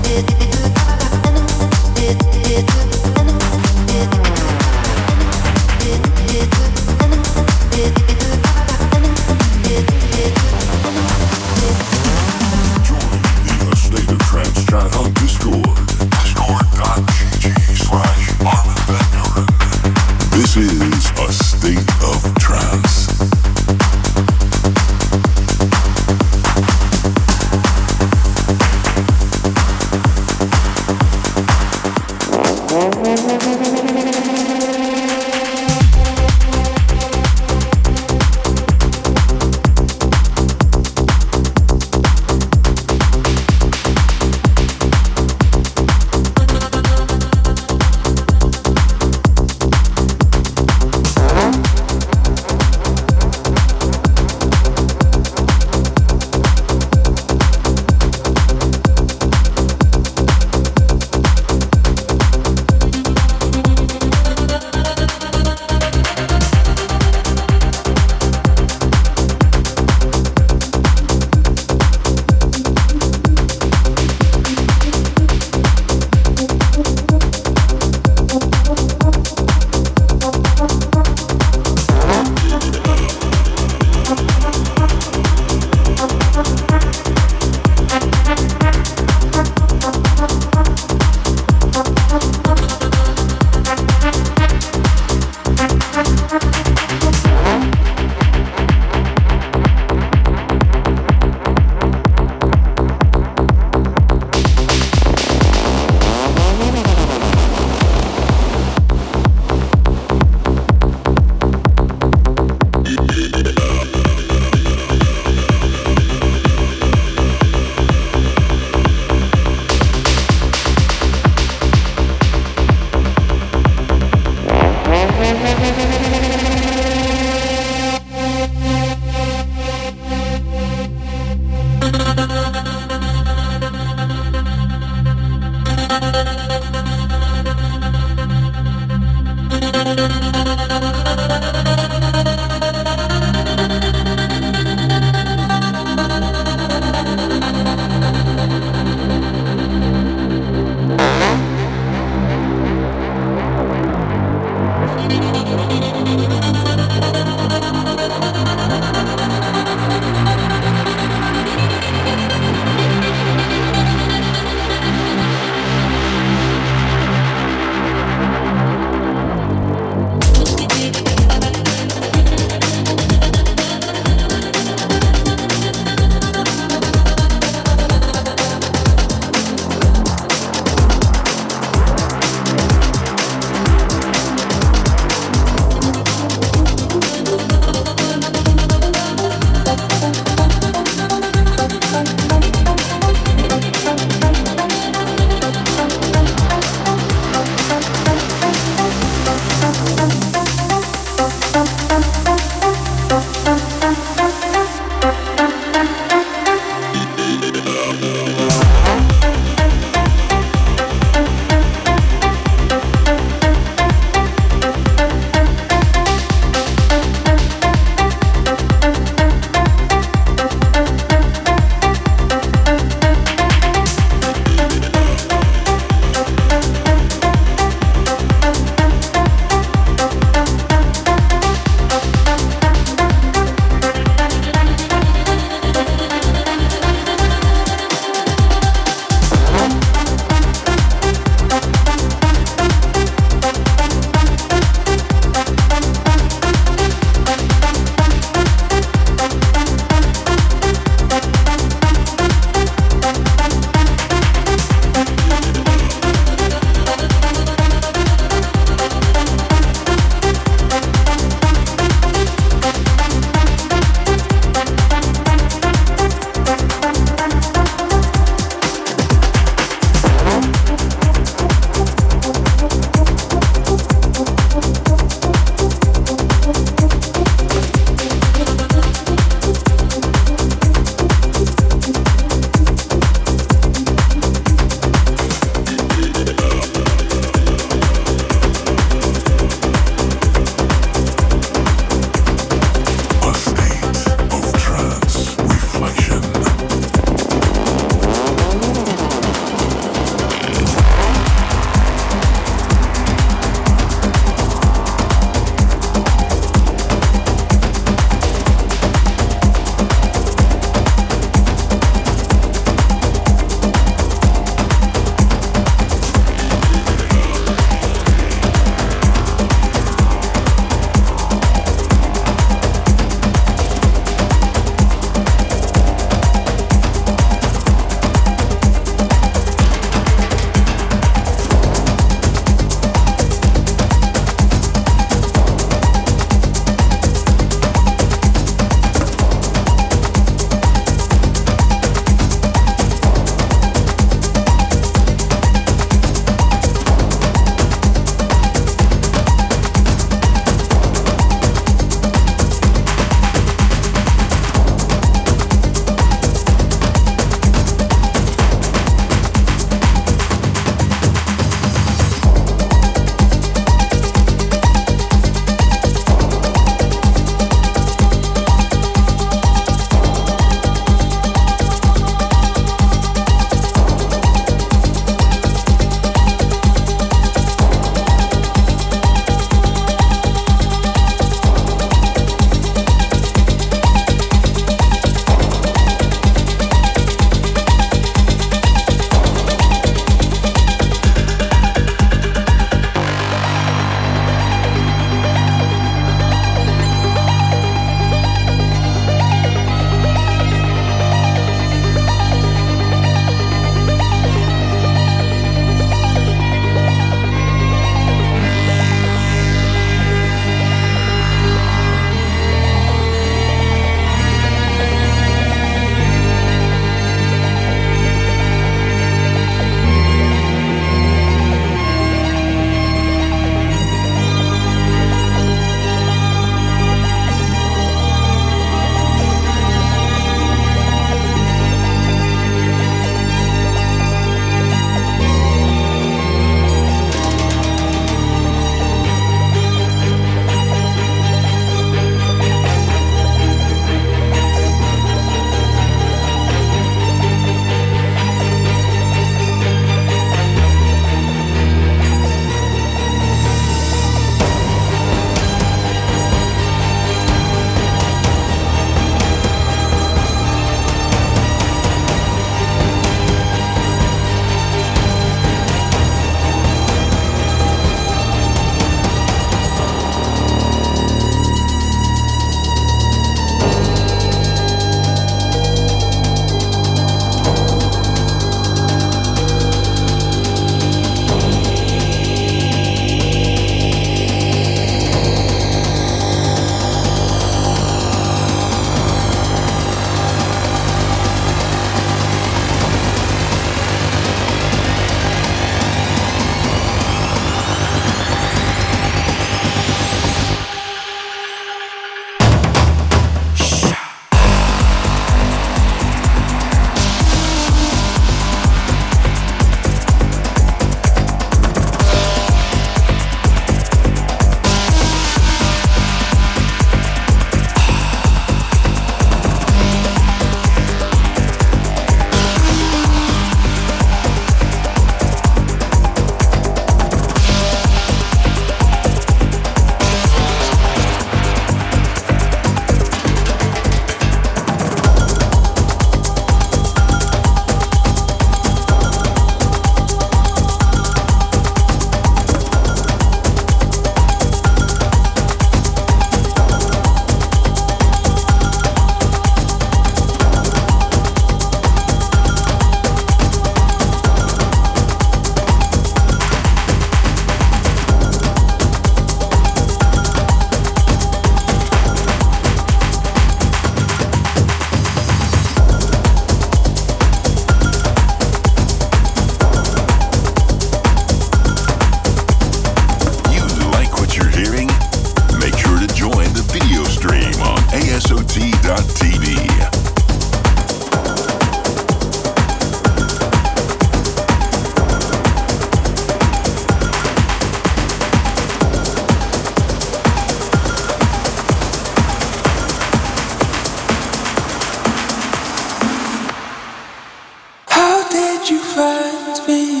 find me?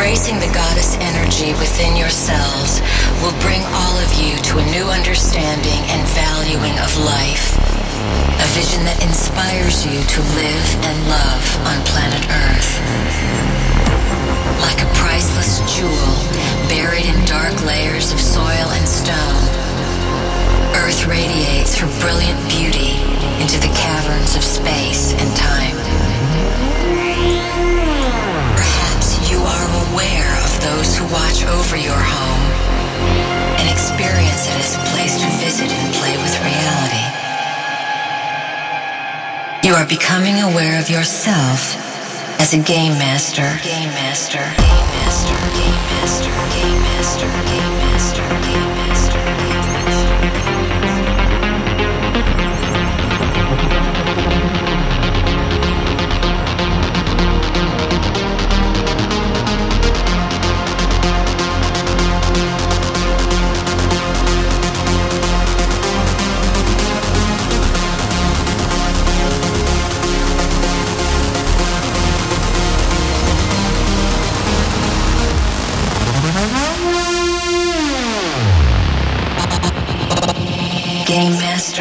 Embracing the goddess energy within yourselves will bring all of you to a new understanding and valuing of life. A vision that inspires you to live and love on planet Earth. Like a priceless jewel buried in dark layers of soil and stone, Earth radiates her brilliant beauty into the caverns of space and time. You are aware of those who watch over your home and experience it as a place to visit and play with reality. You are becoming aware of yourself as a game master, game master, game master, game master, game master, game master, game master, Game Master.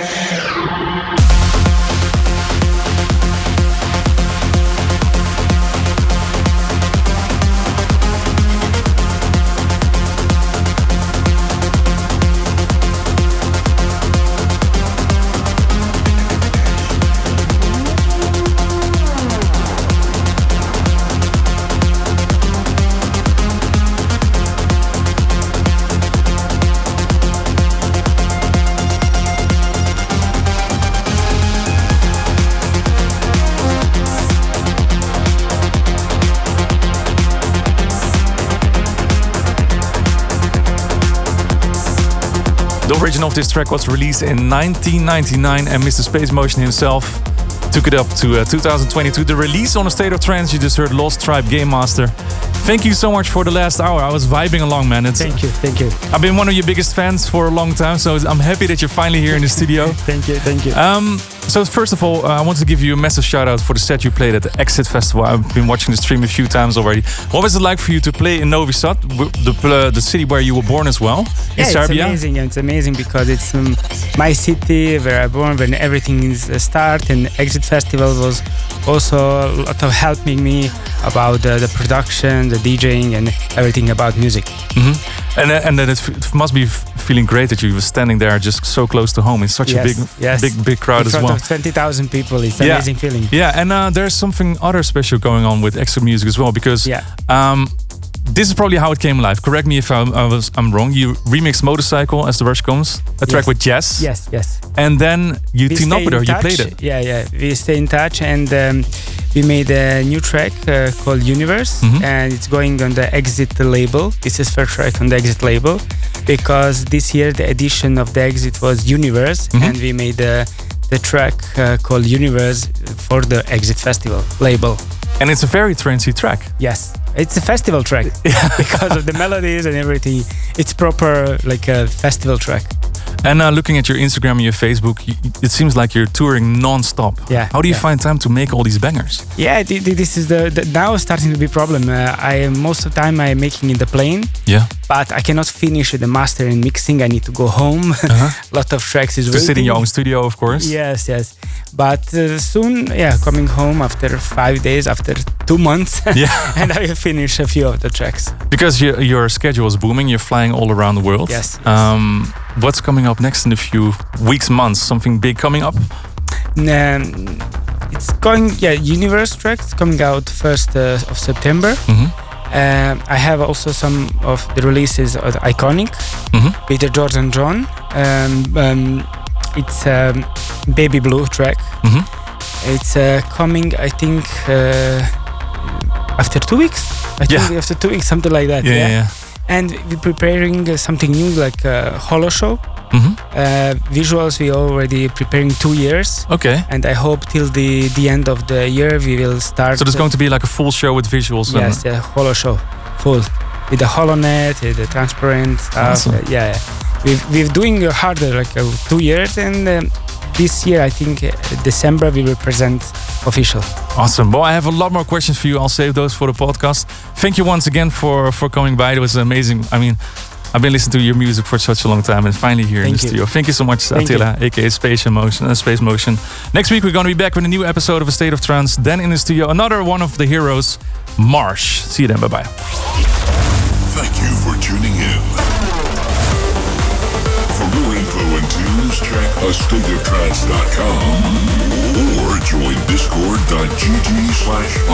The original of this track was released in nineteen ninety-nine and Mister Space Motion himself took it up to uh, two thousand twenty-two. The release on A State of Trance, you just heard Lost Tribe Game Master. Thank you so much for the last hour. I was vibing along, man. It's, thank you, thank you. I've been one of your biggest fans for a long time, so I'm happy that you're finally here in the studio. Thank you, thank you. Um, so first of all, uh, I want to give you a massive shout out for the set you played at the Exit Festival. I've been watching the stream a few times already. What was it like for you to play in Novi Sad, the, uh, the city where you were born as well, in yeah, Serbia? It's amazing. It's amazing because it's um, my city where I born, when everything is uh, start, and Exit Festival was also a lot of helping me about uh, the production, the DJing, and everything about music. Mm-hmm. And uh, and then it, f- it must be f- feeling great that you were standing there just so close to home in such yes, a big, yes. big, big crowd in as front well. Of twenty thousand people. It's an yeah. amazing feeling. Yeah, and uh, there's something other special going on with Exit Music as well, because yeah. um, this is probably how it came alive. Correct me if I'm, I was, I'm wrong. You remixed Motorcycle as the rush comes, a track yes. with Jess. Yes, yes. And then you we teamed up with her. Touch. You played it. Yeah, yeah. We stay in touch, and um, we made a new track uh, called Universe, Mhm. and it's going on the Exit label. This is first track on the Exit label, because this year the edition of the Exit was Universe, Mhm. and we made uh, the track uh, called Universe for the Exit Festival label. And it's a very trancey track. Yes, it's a festival track because of the melodies and everything. It's proper like a festival track. And uh, looking at your Instagram and your Facebook, you, it seems like you're touring non-stop. Yeah. How do you yeah. find time to make all these bangers? Yeah, th- th- this is the, the now starting to be a problem. Uh, I most of the time I'm making in the plane. Yeah. But I cannot finish the master and mixing. I need to go home. Uh-huh. Lot of tracks is To waiting. sit in your own studio, of course. Yes, yes. But uh, soon, yeah, coming home after five days, after two months, Yeah. and I will finish a few of the tracks. Because your, your schedule is booming, you're flying all around the world. Yes, yes. Um, what's coming up next in a few weeks, months? Something big coming up? Um, it's going, yeah, Universe tracks coming out first uh, of September. Mm-hmm. Um, I have also some of the releases of the Iconic Mm-hmm. with the Jordan John. Um, um, it's a um, Baby Blue track. Mm-hmm. It's uh, coming, I think, uh, after two weeks. I Yeah. think after two weeks, something like that. Yeah, yeah, yeah. And we're preparing uh, something new, like a holo show. Mm-hmm. Uh, visuals we already preparing two years. Okay. And I hope till the, the end of the year we will start. So there's going to be like a full show with visuals. and- Yes, yeah, holo show, full with the HoloNet, with the transparent stuff. Awesome. Uh, yeah, yeah. We've we've doing uh, harder like uh, two years, and um, this year I think uh, December we will present official. Awesome. Well, I have a lot more questions for you. I'll save those for the podcast. Thank you once again for, for coming by. It was amazing. I mean, I've been listening to your music for such a long time and finally here Thank in the you. studio. Thank you so much, Thank Attila, aka Space Motion. Uh, Space Motion. Next week, we're going to be back with a new episode of A State of Trance. Then in the studio, another one of the heroes, Marsh. See you then. Bye-bye. Thank you for tuning in. For more info and tunes, check a state of trance dot com or join discord dot g g slash